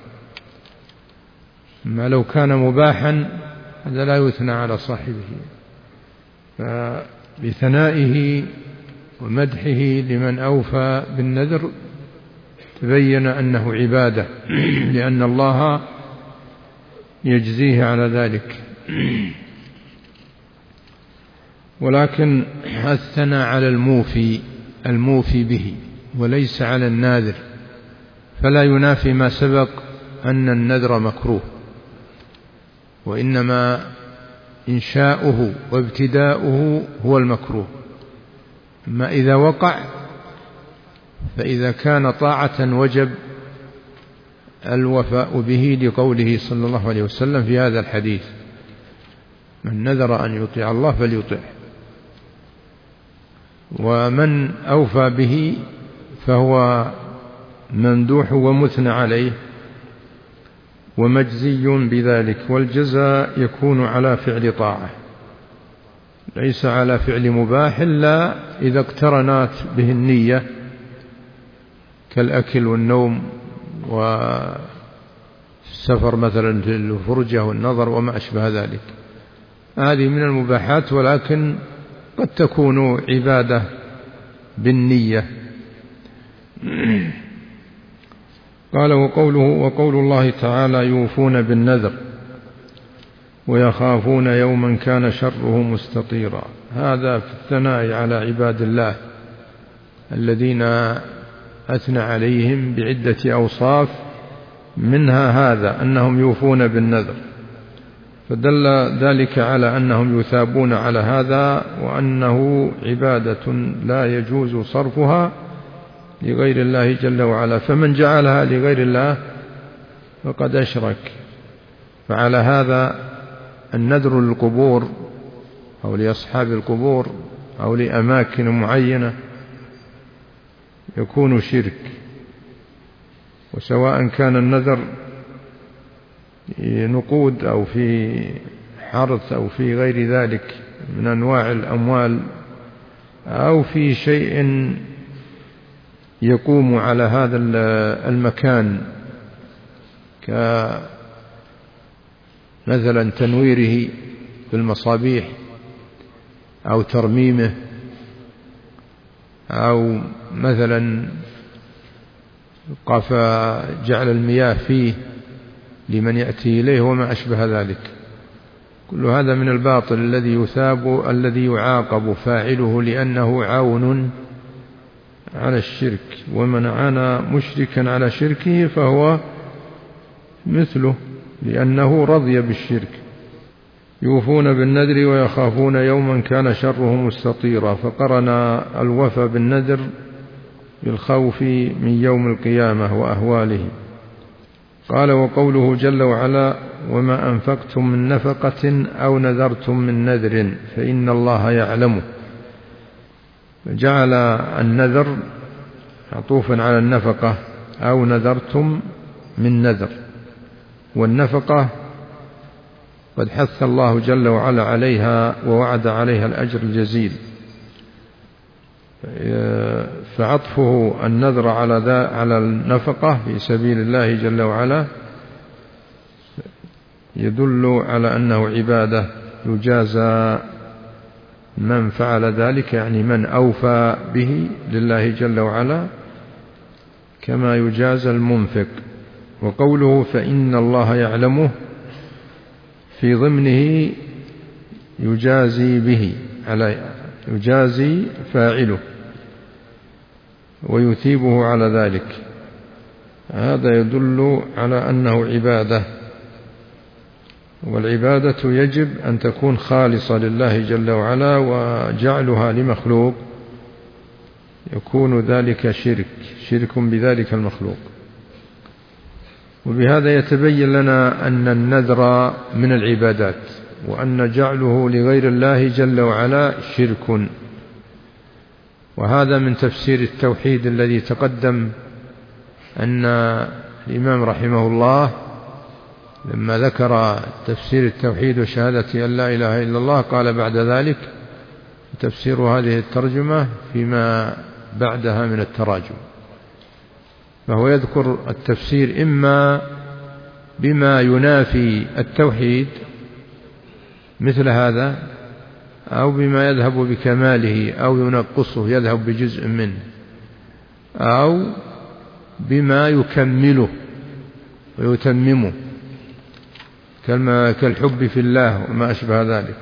ما لو كان مباحا هذا لا يثنى على صاحبه. فبثنائه ومدحه لمن أوفى بالنذر تبين أنه عبادة، لأن الله يجزيه على ذلك. ولكن أثنى على الموفي به وليس على الناذر، فلا ينافي ما سبق أن النذر مكروه، وإنما إنشاؤه وابتداؤه هو المكروه. أما إذا وقع فإذا كان طاعة وجب الوفاء به، لقوله صلى الله عليه وسلم في هذا الحديث من نذر أن يطيع الله فليطعه. ومن أوفى به فهو ممدوح ومثنى عليه ومجزي بذلك، والجزاء يكون على فعل طاعة ليس على فعل مباح إلا إذا اقترنت به النية كالأكل والنوم والسفر مثلا في الفرجة والنظر وما أشبه ذلك. هذه من المباحات، ولكن قد تكون عبادة بالنية. قال وقول الله تعالى يوفون بالنذر ويخافون يوما كان شره مستطيرا. هذا في الثناء على عباد الله الذين أثنى عليهم بعدة أوصاف، منها هذا أنهم يوفون بالنذر، فدل ذلك على أنهم يثابون على هذا، وأنه عبادة لا يجوز صرفها لغير الله جل وعلا، فمن جعلها لغير الله فقد أشرك. فعلى هذا النذر للقبور أو لأصحاب القبور أو لأماكن معينة يكون شرك، وسواء كان النذر نقود أو في حرث أو في غير ذلك من أنواع الأموال، أو في شيء يقوم على هذا المكان كمثلا تنويره بالمصابيح أو ترميمه، أو مثلا جعل المياه فيه لمن يأتي إليه وما أشبه ذلك. كل هذا من الباطل الذي يثاب الذي يعاقب فاعله لأنه عون على الشرك، ومن عانى مشركا على شركه فهو مثله لأنه رضي بالشرك. يوفون بالنذر ويخافون يوما كان شره مستطيرا، فقرن الوفى بالنذر بالخوف من يوم القيامة وأهواله. قال: وقوله جل وعلا: وما أنفقتم من نفقة أو نذرتم من نذر فإن الله يعلمه. جعل النذر معطوفا على النفقة، أو نذرتم من نذر، والنفقة قد حث الله جل وعلا عليها ووعد عليها الأجر الجزيل، فعطفه النذر على النفقة في سبيل الله جل وعلا يدل على أنه عبادة يجازى من فعل ذلك، يعني من أوفى به لله جل وعلا كما يجازى المنفق. وقوله فإن الله يعلمه في ضمنه يجازي به، يجازي فاعله ويثيبه على ذلك. هذا يدل على أنه عبادة، والعبادة يجب أن تكون خالصة لله جل وعلا، وجعلها لمخلوق يكون ذلك شرك بذلك المخلوق. وبهذا يتبين لنا أن النذر من العبادات، وأن جعله لغير الله جل وعلا شرك. وهذا من تفسير التوحيد الذي تقدم أن الإمام رحمه الله لما ذكر تفسير التوحيد وشهادة أن لا إله إلا الله قال بعد ذلك تفسير هذه الترجمة فيما بعدها من التراجم. فهو يذكر التفسير إما بما ينافي التوحيد مثل هذا، أو بما يذهب بكماله أو ينقصه يذهب بجزء منه، أو بما يكمله ويتممه كالحب في الله وما أشبه ذلك.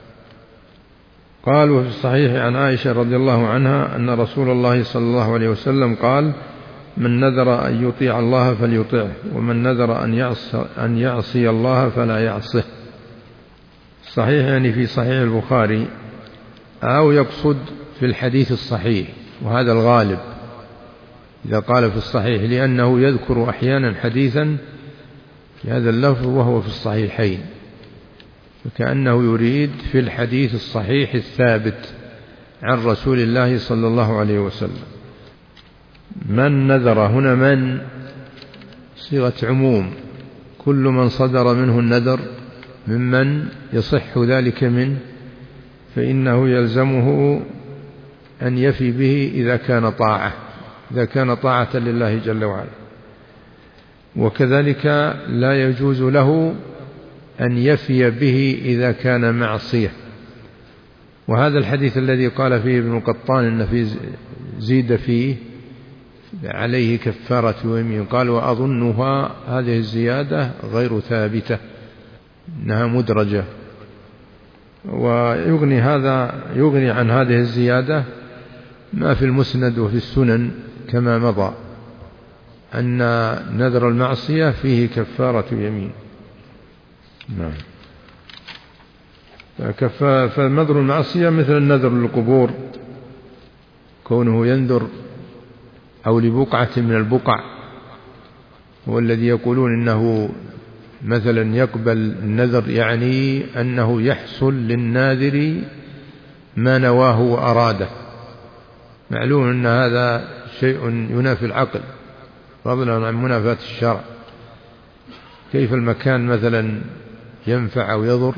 قال: وفي الصحيح عن عائشة رضي الله عنها أن رسول الله صلى الله عليه وسلم قال: من نذر أن يطيع الله فليطيعه، ومن نذر أن يعصي الله فلا يعصه. صحيح يعني في صحيح البخاري، أو يقصد في الحديث الصحيح، وهذا الغالب إذا قال في الصحيح، لأنه يذكر أحيانا حديثا في هذا اللفظ وهو في الصحيحين، فكأنه يريد في الحديث الصحيح الثابت عن رسول الله صلى الله عليه وسلم. من نذر هنا من صيغة عموم، كل من صدر منه النذر ممن يصح ذلك منه فإنه يلزمه أن يفي به إذا كان طاعة لله جل وعلا. وكذلك لا يجوز له أن يفي به إذا كان معصية. وهذا الحديث الذي قال فيه ابن القطان إن فيه زيد فيه عليه كفارة يمين، قال: وأظنها هذه الزيادة غير ثابتة، إنها مدرجة. ويغني عن هذه الزيادة ما في المسند وفي السنن كما مضى أن نذر المعصية فيه كفارة يمين. نعم. فنذر المعصية مثل النذر للقبور، كونه ينذر أو لبقعة من البقع، هو الذي يقولون إنه مثلا يقبل النذر، يعني أنه يحصل للناذر ما نواه وأراده. معلوم أن هذا شيء ينافي العقل فضلا عن منافاة الشرع. كيف المكان مثلا ينفع أو يضر،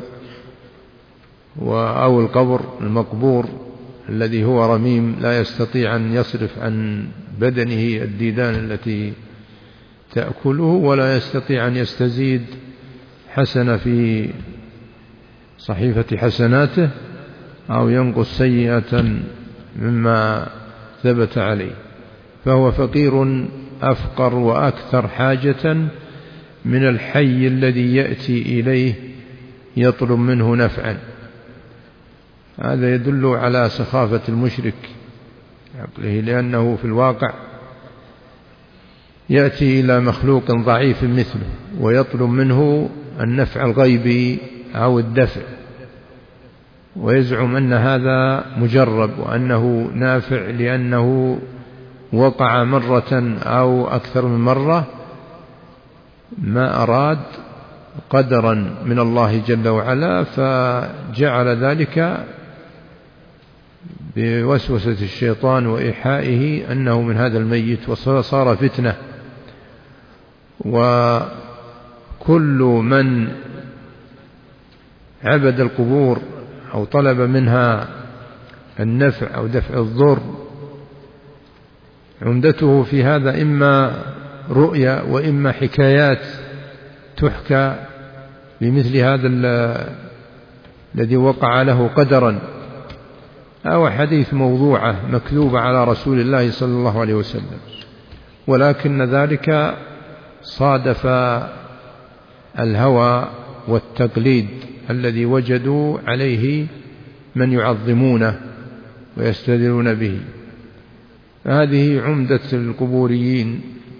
أو القبر المقبور الذي هو رميم لا يستطيع أن يصرف عن بدنه الديدان التي تأكله، ولا يستطيع أن يستزيد حسنة في صحيفة حسناته أو ينقص سيئة مما ثبت عليه، فهو فقير أفقر وأكثر حاجة من الحي الذي يأتي إليه يطلب منه نفعا. هذا يدل على سخافة المشرك عقله، لأنه في الواقع يأتي إلى مخلوق ضعيف مثله ويطلب منه النفع الغيبي أو الدفع، ويزعم أن هذا مجرب وأنه نافع لأنه وقع مرة أو أكثر من مرة، ما أراد قدرا من الله جل وعلا، فجعل ذلك بوسوسة الشيطان وإيحائه أنه من هذا الميت، وصار فتنة. وكل من عبد القبور أو طلب منها النفع أو دفع الضر عمدته في هذا إما رؤيا وإما حكايات تحكى بمثل هذا الذي وقع له قدرا، أو حديث موضوعة مكذوبة على رسول الله صلى الله عليه وسلم، ولكن ذلك صادف الهوى والتقليد الذي وجدوا عليه من يعظمونه ويستدلون به. هذه عمدة القبوريين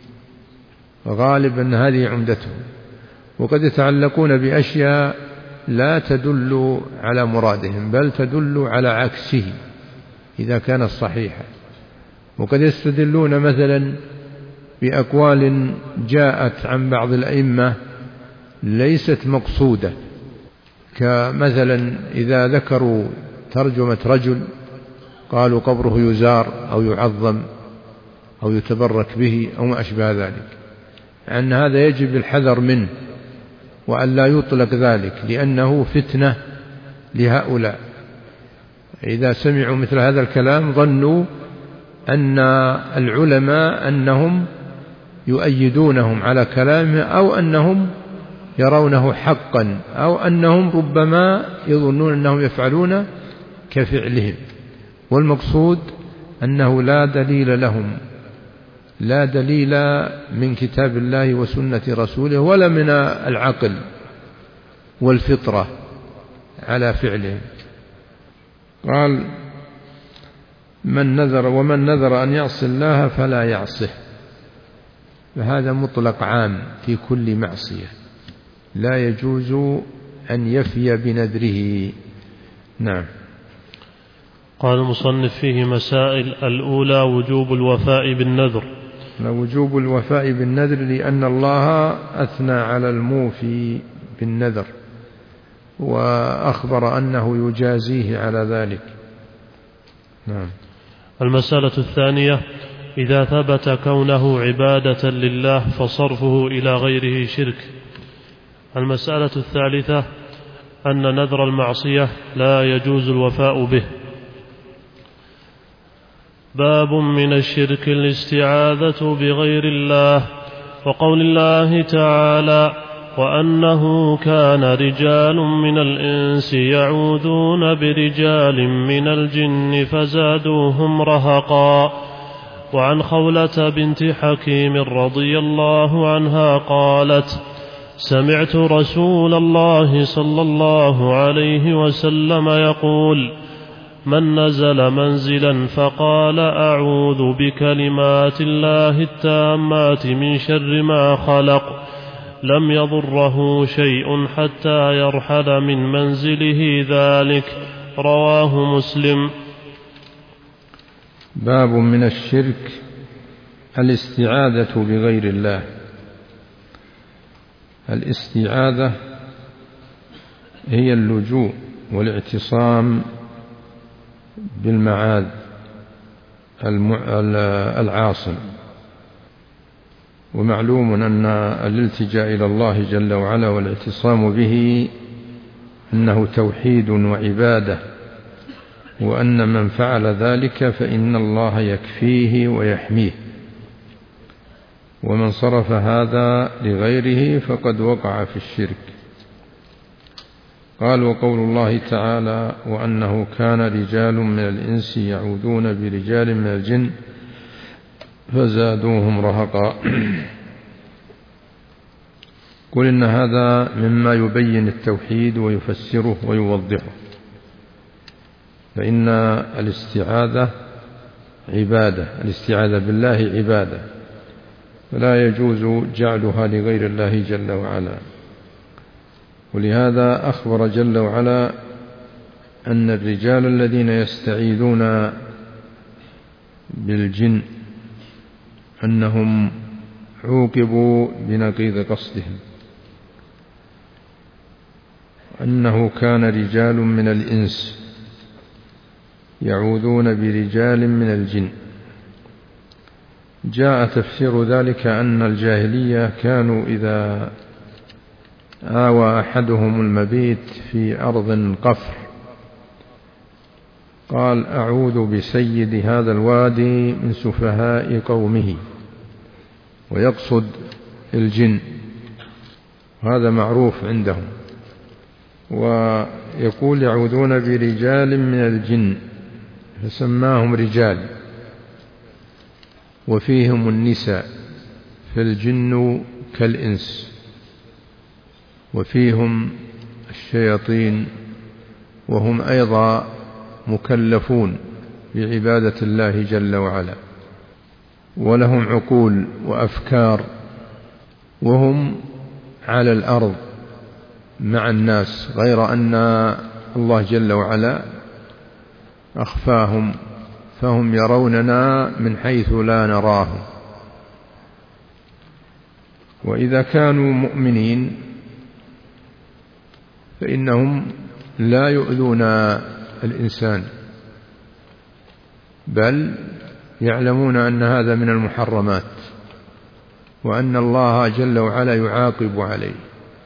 غالبا، هذه عمدتهم، وقد يتعلقون بأشياء لا تدل على مرادهم بل تدل على عكسه إذا كانت صحيحة. وقد يستدلون مثلا بأقوال جاءت عن بعض الأئمة ليست مقصودة، كمثلا إذا ذكروا ترجمة رجل قالوا قبره يزار أو يعظم أو يتبرك به أو ما أشبه ذلك، أن هذا يجب الحذر منه وأن لا يطلق ذلك، لأنه فتنة لهؤلاء. إذا سمعوا مثل هذا الكلام ظنوا أن العلماء أنهم يؤيدونهم على كلامه، أو أنهم يرونه حقا، أو أنهم ربما يظنون أنهم يفعلون كفعلهم. والمقصود أنه لا دليل لهم، لا دليل من كتاب الله وسنة رسوله ولا من العقل والفطرة على فعله. قال ومن نذر أن يعصي الله فلا يعصه، فهذا مطلق عام في كل معصية، لا يجوز أن يفي بنذره. نعم. قال المصنف فيه مسائل. الأولى وجوب الوفاء بالنذر. وجوب الوفاء بالنذر لأن الله أثنى على الموفي بالنذر وأخبر أنه يجازيه على ذلك. نعم. المسألة الثانية إذا ثبت كونه عبادة لله فصرفه إلى غيره شرك. المسألة الثالثة أن نذر المعصية لا يجوز الوفاء به. باب من الشرك الاستعاذة بغير الله. وقول الله تعالى وأنه كان رجال من الإنس يعوذون برجال من الجن فزادوهم رهقا. وعن خولة بنت حكيم رضي الله عنها قالت سمعت رسول الله صلى الله عليه وسلم يقول: من نزل منزلا فقال: أعوذ بكلمات الله التامات من شر ما خلق، لم يضره شيء حتى يرحل من منزله ذلك. رواه مسلم. باب من الشرك الاستعاذة بغير الله. الاستعاذة هي اللجوء والاعتصام بالمعاذ العاصم، ومعلوم أن الالتجاء إلى الله جل وعلا والاعتصام به أنه توحيد وعبادة، وأن من فعل ذلك فإن الله يكفيه ويحميه، ومن صرف هذا لغيره فقد وقع في الشرك. قال: وقول الله تعالى: وأنه كان رجال من الإنس يعوذون برجال من الجن فزادوهم رهقا. قل إن هذا مما يبين التوحيد ويفسره ويوضحه، فإن الاستعاذة عبادة، الاستعاذة بالله عبادة، فلا يجوز جعلها لغير الله جل وعلا. ولهذا أخبر جل وعلا أن الرجال الذين يستعيذون بالجن أنهم عوقبوا بنقيض قصدهم، أنه كان رجال من الإنس يعوذون برجال من الجن. جاء تفسير ذلك أن الجاهلية كانوا إذا آوى أحدهم المبيت في أرض قفر قال: أعوذ بسيد هذا الوادي من سفهاء قومه، ويقصد الجن، هذا معروف عندهم. ويقول: يعوذون برجال من الجن، فسماهم رجال، وفيهم النساء، فالجن كالإنس، وفيهم الشياطين، وهم أيضا مكلفون بعبادة الله جل وعلا، ولهم عقول وأفكار، وهم على الأرض مع الناس، غير أن الله جل وعلا أخفاهم، فهم يروننا من حيث لا نراهم. وإذا كانوا مؤمنين فإنهم لا يؤذون الإنسان، بل يعلمون أن هذا من المحرمات، وأن الله جل وعلا يعاقب عليه،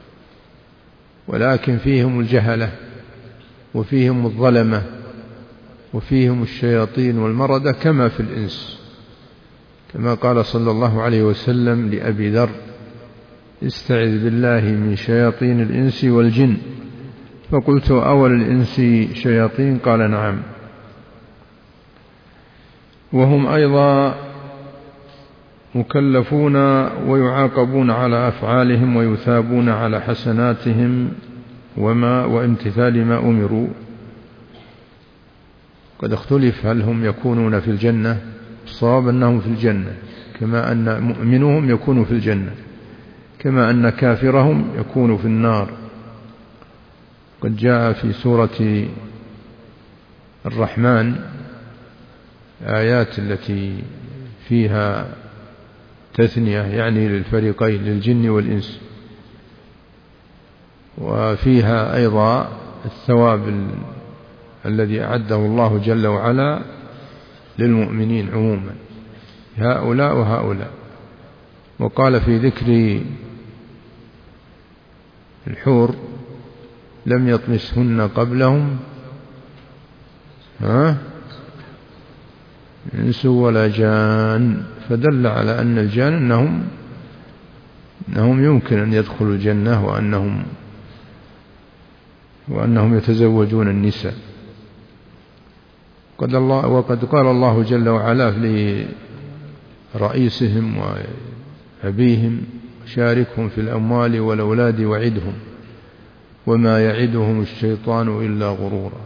ولكن فيهم الجهلة، وفيهم الظلمة، وفيهم الشياطين والمردة كما في الإنس، كما قال صلى الله عليه وسلم لأبي ذر: استعذ بالله من شياطين الإنس والجن. فقلت: أول الإنس شياطين؟ قال: نعم. وهم أيضا مكلفون ويعاقبون على أفعالهم ويثابون على حسناتهم وامتثال ما أمروا. قد اختلف هل هم يكونون في الجنة، الصواب أنهم في الجنة، كما أن مؤمنهم يكونوا في الجنة، كما أن كافرهم يكونوا في النار. قد جاء في سورة الرحمن آيات التي فيها تثنية، يعني للفريقين، للجن والإنس، وفيها أيضا الثواب الذي أعده الله جل وعلا للمؤمنين عموما، هؤلاء وهؤلاء. وقال في ذكر الحور: لم يطمسهن قبلهم إنس ولا جان، فدل على أن الجان أنهم يمكن أن يدخلوا الجنة، وأنهم يتزوجون النساء. وقد قال الله جل وعلا لرئيسهم وأبيهم شاركهم في الأموال والأولاد وعدهم وما يعدهم الشيطان إلا غرورا.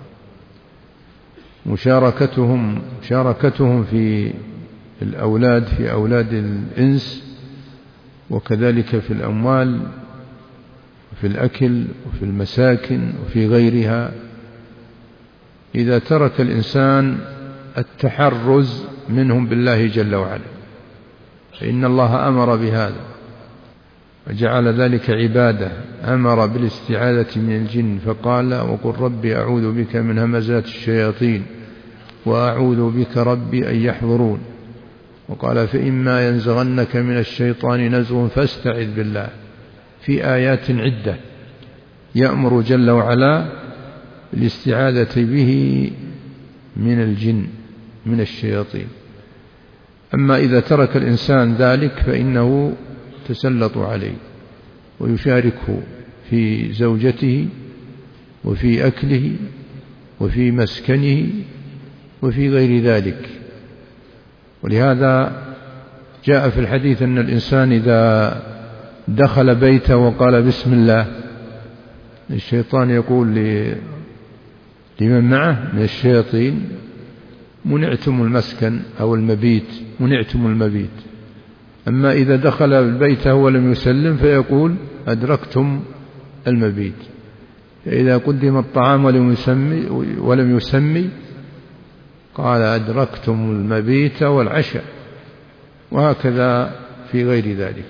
مشاركتهم في الأولاد في أولاد الإنس، وكذلك في الأموال وفي الأكل وفي المساكن وفي غيرها. إذا ترك الإنسان التحرز منهم بالله جل وعلا، فإن الله أمر بهذا وجعل ذلك عبادة، أمر بالاستعاذة من الجن فقال: وقل ربي أعوذ بك من همزات الشياطين وأعوذ بك ربي أن يحضرون. وقال: فإما ينزغنك من الشيطان نزغ فاستعذ بالله، في آيات عدة يأمر جل وعلا بالاستعاذة به من الجن من الشياطين. أما إذا ترك الإنسان ذلك فإنه تسلط عليه ويشاركه في زوجته وفي أكله وفي مسكنه وفي غير ذلك. ولهذا جاء في الحديث أن الإنسان إذا دخل بيته وقال بسم الله، الشيطان يقول لمن معه من الشياطين: منعتم المسكن أو المبيت، منعتم المبيت. أما إذا دخل البيت ولم يسلم فيقول: أدركتم المبيت. فإذا قدم الطعام ولم يسمي قال: أدركتم المبيت والعشاء، وهكذا في غير ذلك.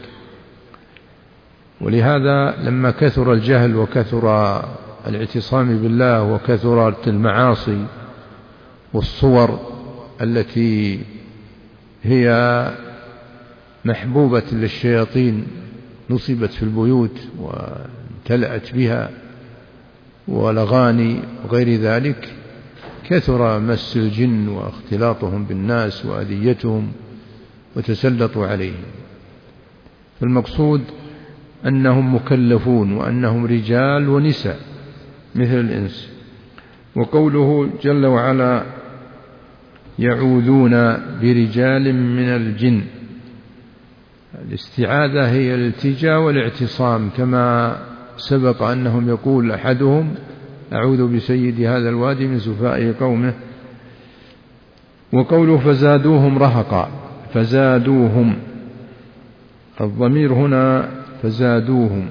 ولهذا لما كثر الجهل وكثر الاعتصام بالله وكثرت المعاصي والصور التي هي محبوبة للشياطين نصبت في البيوت وامتلأت بها والأغاني وغير ذلك، كثر مس الجن واختلاطهم بالناس وأذيتهم وتسلطوا عليهم. فالمقصود أنهم مكلفون وأنهم رجال ونساء مثل الإنس. وقوله جل وعلا: يعوذون برجال من الجن، الاستعاذة هي الالتجاء والاعتصام، كما سبق أنهم يقول أحدهم: أعوذ بسيد هذا الوادي من سفهاء قومه. وقوله فزادوهم رهقا، فزادوهم، الضمير هنا فزادوهم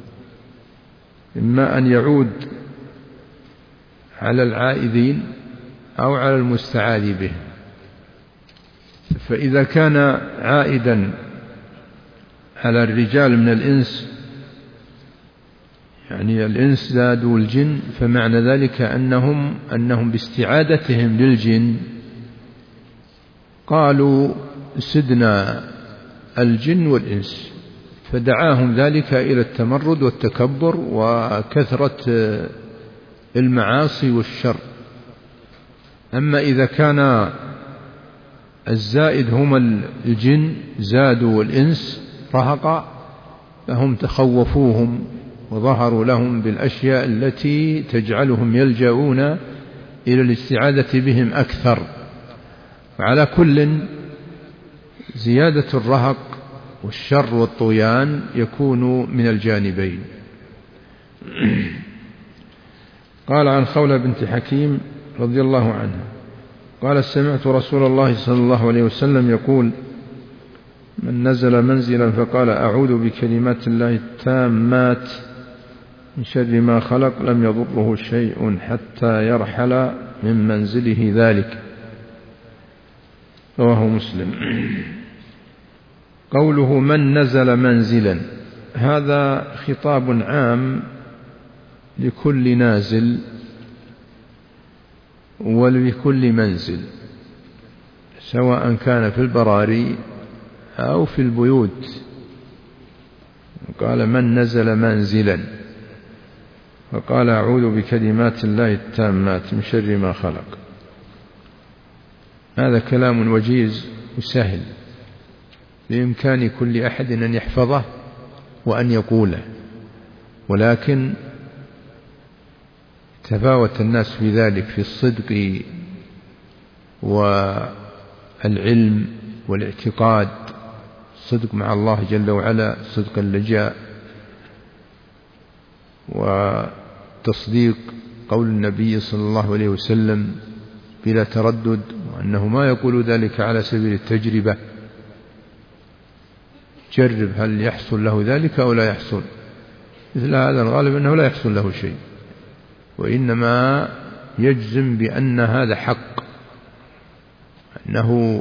إما أن يعود على العائذين أو على المستعاذ به. فإذا كان عائدا على الرجال من الإنس، يعني الإنس زادوا الجن، فمعنى ذلك أنهم باستعادتهم للجن قالوا سدنا الجن والإنس، فدعاهم ذلك إلى التمرد والتكبر وكثرة المعاصي والشر. أما إذا كان الزائد هم الجن زادوا الإنس رهقا، فهم تخوفوهم وظهروا لهم بالأشياء التي تجعلهم يلجؤون إلى الاستعاذة بهم أكثر. وعلى كل زيادة الرهق والشر والطغيان يكون من الجانبين. قال عن خولة بنت حكيم رضي الله عنها قال: سمعت رسول الله صلى الله عليه وسلم يقول: من نزل منزلا فقال أعوذ بكلمات الله التامات من شر ما خلق لم يضره شيء حتى يرحل من منزله ذلك. رواه مسلم. قوله من نزل منزلا، هذا خطاب عام لكل نازل ولكل منزل، سواء كان في البراري أو في البيوت. قال من نزل منزلا فقال أعوذ بكلمات الله التامات من شر ما خلق. هذا كلام وجيز وسهل، بإمكان كل أحد أن يحفظه وأن يقوله، ولكن تفاوت الناس في ذلك في الصدق والعلم والاعتقاد. الصدق مع الله جل وعلا، صدق اللجاء، وتصديق قول النبي صلى الله عليه وسلم بلا تردد، وأنه ما يقول ذلك على سبيل التجربة، جرب هل يحصل له ذلك أو لا يحصل. مثل هذا الغالب أنه لا يحصل له شيء، وإنما يجزم بأن هذا حق، أنه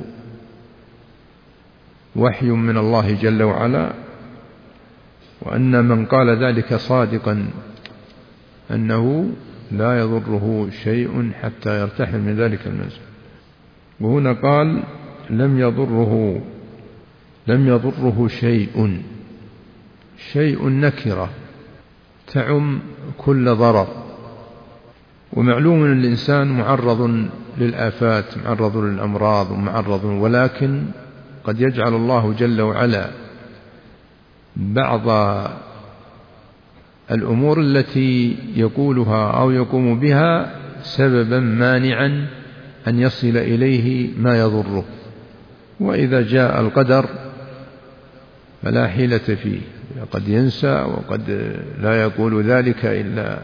وحي من الله جل وعلا، وأن من قال ذلك صادقا أنه لا يضره شيء حتى يرتحل من ذلك المنزل. وهنا قال لم يضره شيء نكرة تعم كل ضرر، ومعلوم أن الإنسان معرض للآفات، معرض للأمراض، ولكن قد يجعل الله جل وعلا بعض الأمور التي يقولها أو يقوم بها سببا مانعا أن يصل إليه ما يضره. وإذا جاء القدر فلا حيلة فيه، قد ينسى وقد لا يقول ذلك إلا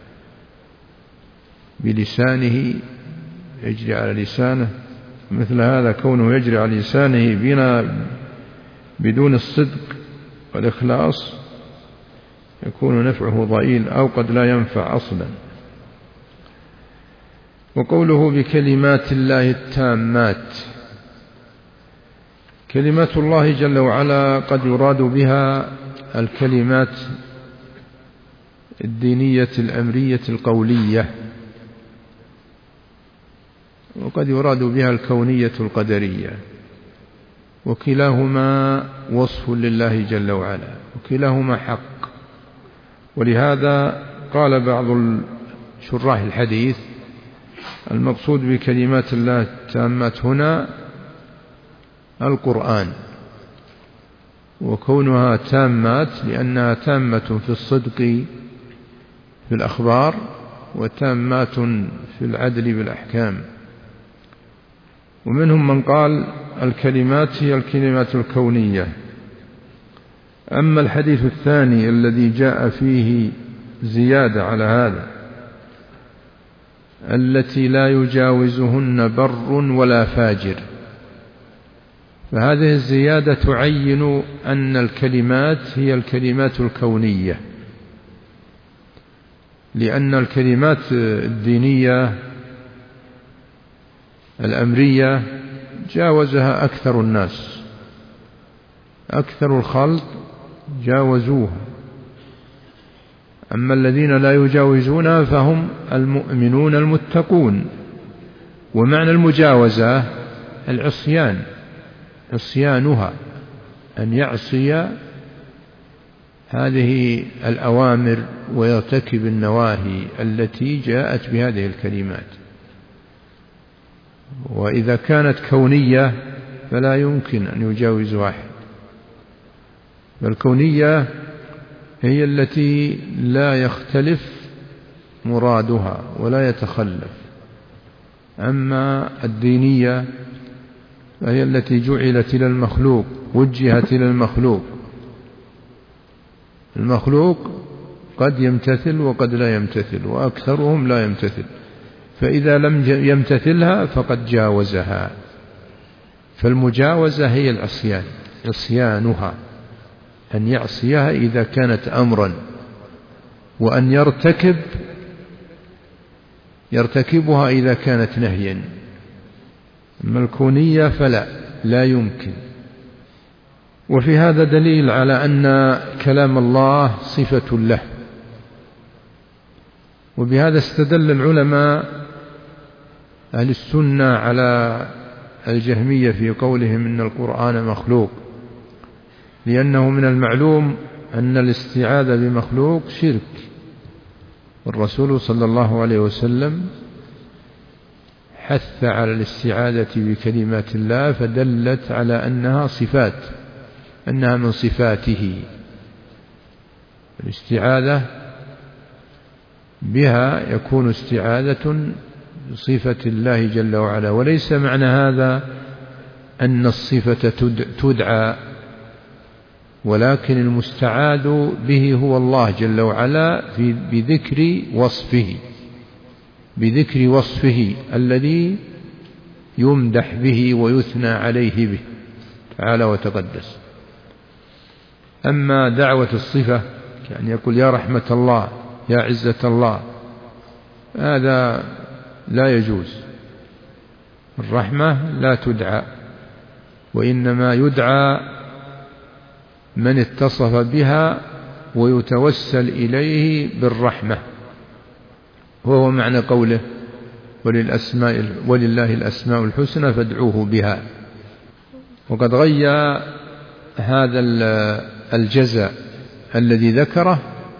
بلسانه، يجري على لسانه. مثل هذا كونه يجري على لسانه بدون الصدق والإخلاص يكون نفعه ضئيل أو قد لا ينفع أصلا. وقوله بكلمات الله التامات، كلمات الله جل وعلا قد يراد بها الكلمات الدينية الأمرية القولية، وقد يراد بها الكونية القدرية، وكلاهما وصف لله جل وعلا، وكلاهما حق. ولهذا قال بعض شراح الحديث المقصود بكلمات الله التامات هنا القرآن، وكونها تامات لأنها تامة في الصدق في الأخبار، وتامات في العدل بالأحكام. ومنهم من قال الكلمات هي الكلمات الكونية. أما الحديث الثاني الذي جاء فيه زيادة على هذا التي لا يجاوزهن بر ولا فاجر، فهذه الزيادة تعين أن الكلمات هي الكلمات الكونية، لأن الكلمات الدينية الأمرية جاوزها أكثر الناس، أكثر الخلق جاوزوها. أما الذين لا يجاوزونها فهم المؤمنون المتقون. ومعنى المجاوزة العصيان، عصيانها أن يعصي هذه الأوامر ويرتكب النواهي التي جاءت بهذه الكلمات. وإذا كانت كونية فلا يمكن أن يجاوز واحد، فالكونية هي التي لا يختلف مرادها ولا يتخلف. أما الدينية فهي التي جعلت إلى المخلوق، وجهت إلى المخلوق. المخلوق قد يمتثل وقد لا يمتثل، وأكثرهم لا يمتثل، فإذا لم يمتثلها فقد جاوزها. فالمجاوزة هي العصيان، عصيانها أن يعصيها إذا كانت أمرا، وأن يرتكبها إذا كانت نهيا. أما الكونية فلا، لا يمكن. وفي هذا دليل على أن كلام الله صفة له. وبهذا استدل العلماء أهل السنة على الجهمية في قولهم إن القرآن مخلوق، لأنه من المعلوم أن الاستعاذة بمخلوق شرك، والرسول صلى الله عليه وسلم حث على الاستعاذة بكلمات الله، فدلت على أنها صفات، أنها من صفاته. الاستعاذة بها يكون استعاذة بصفة الله جل وعلا، وليس معنى هذا أن الصفة تدعى ولكن المستعاذ به هو الله جل وعلا بذكر وصفه الذي يمدح به ويثنى عليه به تعالى وتقدس. أما دعوة الصفة كأن يقول يا رحمة الله يا عزة الله، هذا لا يجوز. الرحمة لا تدعى، وإنما يدعى من اتصف بها ويتوسل إليه بالرحمة، وهو معنى قوله ولله الأسماء الحسنى فادعوه بها. وقد غيّ هذا الجزاء الذي ذكره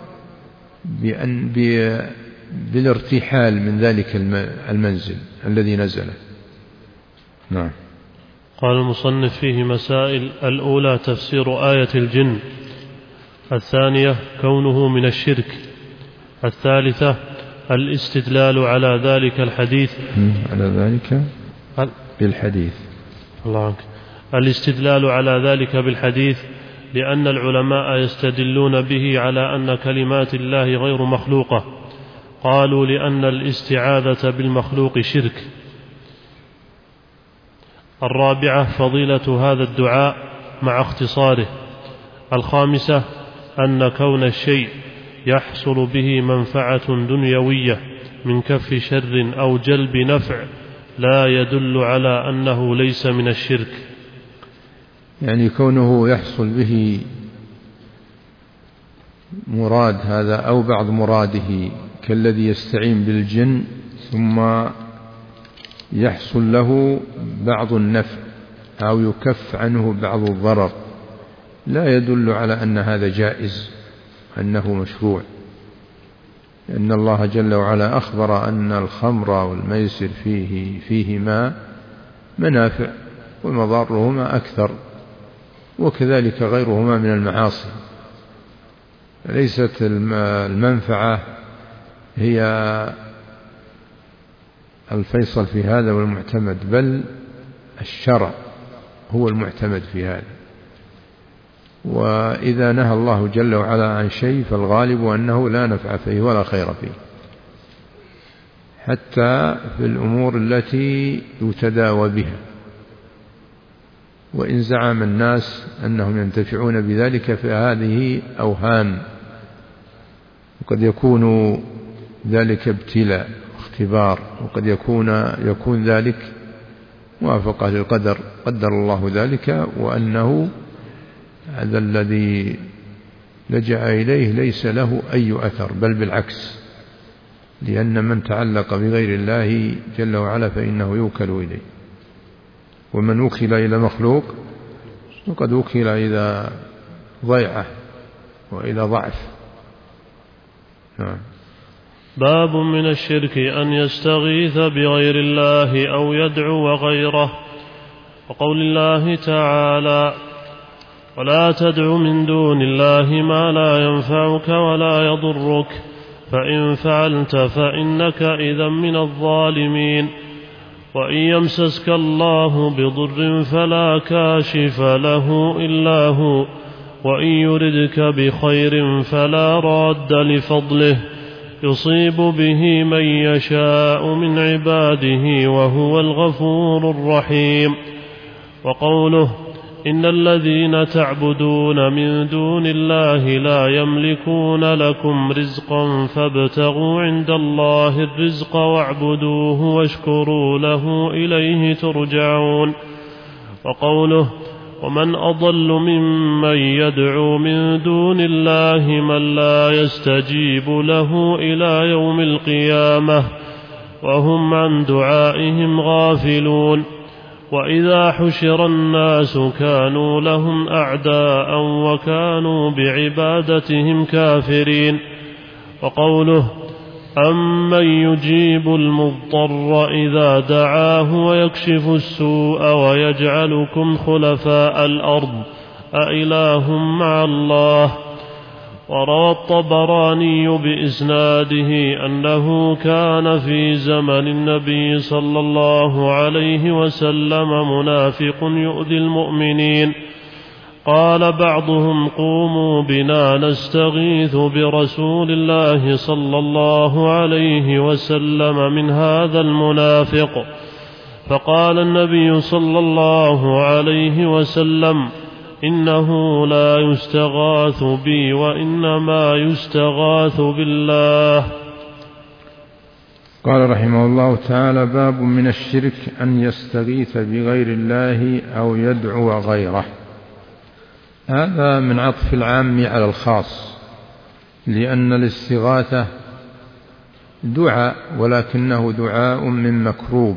بالارتحال من ذلك المنزل الذي نزله. نعم. قال المصنف فيه مسائل: الأولى تفسير آية الجن، الثانية كونه من الشرك، الثالثة الاستدلال على ذلك الحديث بالحديث. الله عنك. الاستدلال على ذلك بالحديث لأن العلماء يستدلون به على أن كلمات الله غير مخلوقة. قالوا لأن الاستعاذة بالمخلوق شرك. الرابعة فضيلة هذا الدعاء مع اختصاره. الخامسة أن كون الشيء يحصل به منفعة دنيوية من كف شر أو جلب نفع لا يدل على أنه ليس من الشرك. يعني كونه يحصل به مراد هذا أو بعض مراده، كالذي يستعين بالجن ثم يحصل له بعض النفع أو يكف عنه بعض الضرر، لا يدل على أن هذا جائز، أنه مشروع. لأن الله جل وعلا أخبر أن الخمر والميسر فيهما منافع ومضارهما أكثر، وكذلك غيرهما من المعاصي. ليست المنفعة هي الفيصل في هذا والمعتمد، بل الشرع هو المعتمد في هذا. وإذا نهى الله جل وعلا عن شيء فالغالب أنه لا نفع فيه ولا خير فيه، حتى في الأمور التي يتداوى بها. وإن زعم الناس أنهم ينتفعون بذلك فهذه أوهام، وقد يكون ذلك ابتلاء اختبار، وقد يكون ذلك موافقة للقدر، قدر الله ذلك، وأنه هذا الذي لجأ إليه ليس له أي أثر، بل بالعكس، لأن من تعلق بغير الله جل وعلا فإنه يوكل إليه، ومن وكل إلى مخلوق وقد وكل إلى ضيعة وإلى ضعف. باب من الشرك أن يستغيث بغير الله أو يدعو غيره. وقول الله تعالى: ولا تدع من دون الله ما لا ينفعك ولا يضرك فإن فعلت فإنك إذا من الظالمين. وإن يمسسك الله بضر فلا كاشف له إلا هو وإن يردك بخير فلا راد لفضله يصيب به من يشاء من عباده وهو الغفور الرحيم. وقوله: إن الذين تعبدون من دون الله لا يملكون لكم رزقا فابتغوا عند الله الرزق واعبدوه واشكروا له إليه ترجعون. وقوله: ومن أضل ممن يدعو من دون الله من لا يستجيب له إلى يوم القيامة وهم عن دعائهم غافلون. وإذا حشر الناس كانوا لهم أعداء وكانوا بعبادتهم كافرين. وقوله: أمن يجيب المضطر إذا دعاه ويكشف السوء ويجعلكم خلفاء الأرض أإله مع الله. وروى الطبراني بإسناده أنه كان في زمن النبي صلى الله عليه وسلم منافق يؤذي المؤمنين قال بعضهم قوموا بنا نستغيث برسول الله صلى الله عليه وسلم من هذا المنافق. فقال النبي صلى الله عليه وسلم إنه لا يستغاث بي وإنما يستغاث بالله. قال رحمه الله تعالى: باب من الشرك أن يستغيث بغير الله أو يدعو غيره. هذا من عطف العام على الخاص، لأن الاستغاثة دعاء، ولكنه دعاء من مكروب،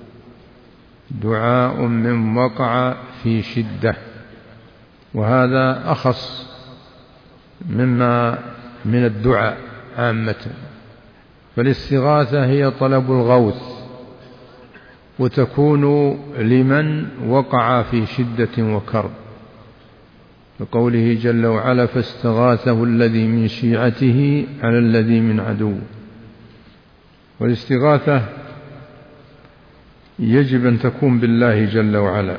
دعاء من وقع في شدة، وهذا أخص مما من الدعاء عامة. فالاستغاثة هي طلب الغوث، وتكون لمن وقع في شدة وكرب، بقوله جل وعلا: فاستغاثه الذي من شيعته على الذي من عدوه. والاستغاثة يجب أن تكون بالله جل وعلا،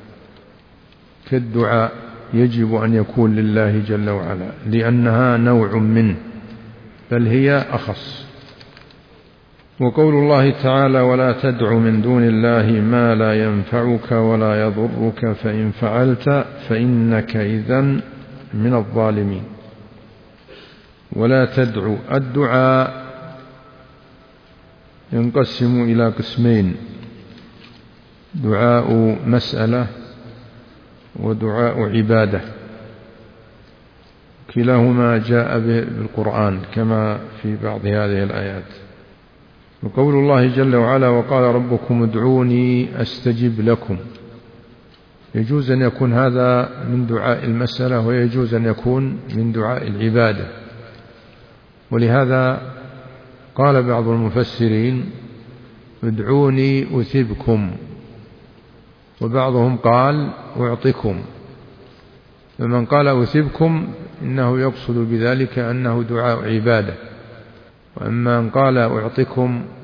كالدعاء يجب أن يكون لله جل وعلا، لأنها نوع منه، بل هي أخص. وقول الله تعالى: ولا تدع من دون الله ما لا ينفعك ولا يضرك فإن فعلت فإنك إذن من الظالمين. ولا تدع، الدعاء ينقسم إلى قسمين: دعاء مسألة ودعاء عبادة، كلاهما جاء بالقرآن كما في بعض هذه الآيات. وقول الله جل وعلا: وقال ربكم ادعوني أستجب لكم، يجوز أن يكون هذا من دعاء المسألة، ويجوز أن يكون من دعاء العبادة. ولهذا قال بعض المفسرين: ادعوني أثبكم، وبعضهم قال: أعطكم. فمن قال أثبكم إنه يقصد بذلك أنه دعاء عبادة، وأما من قال أعطكم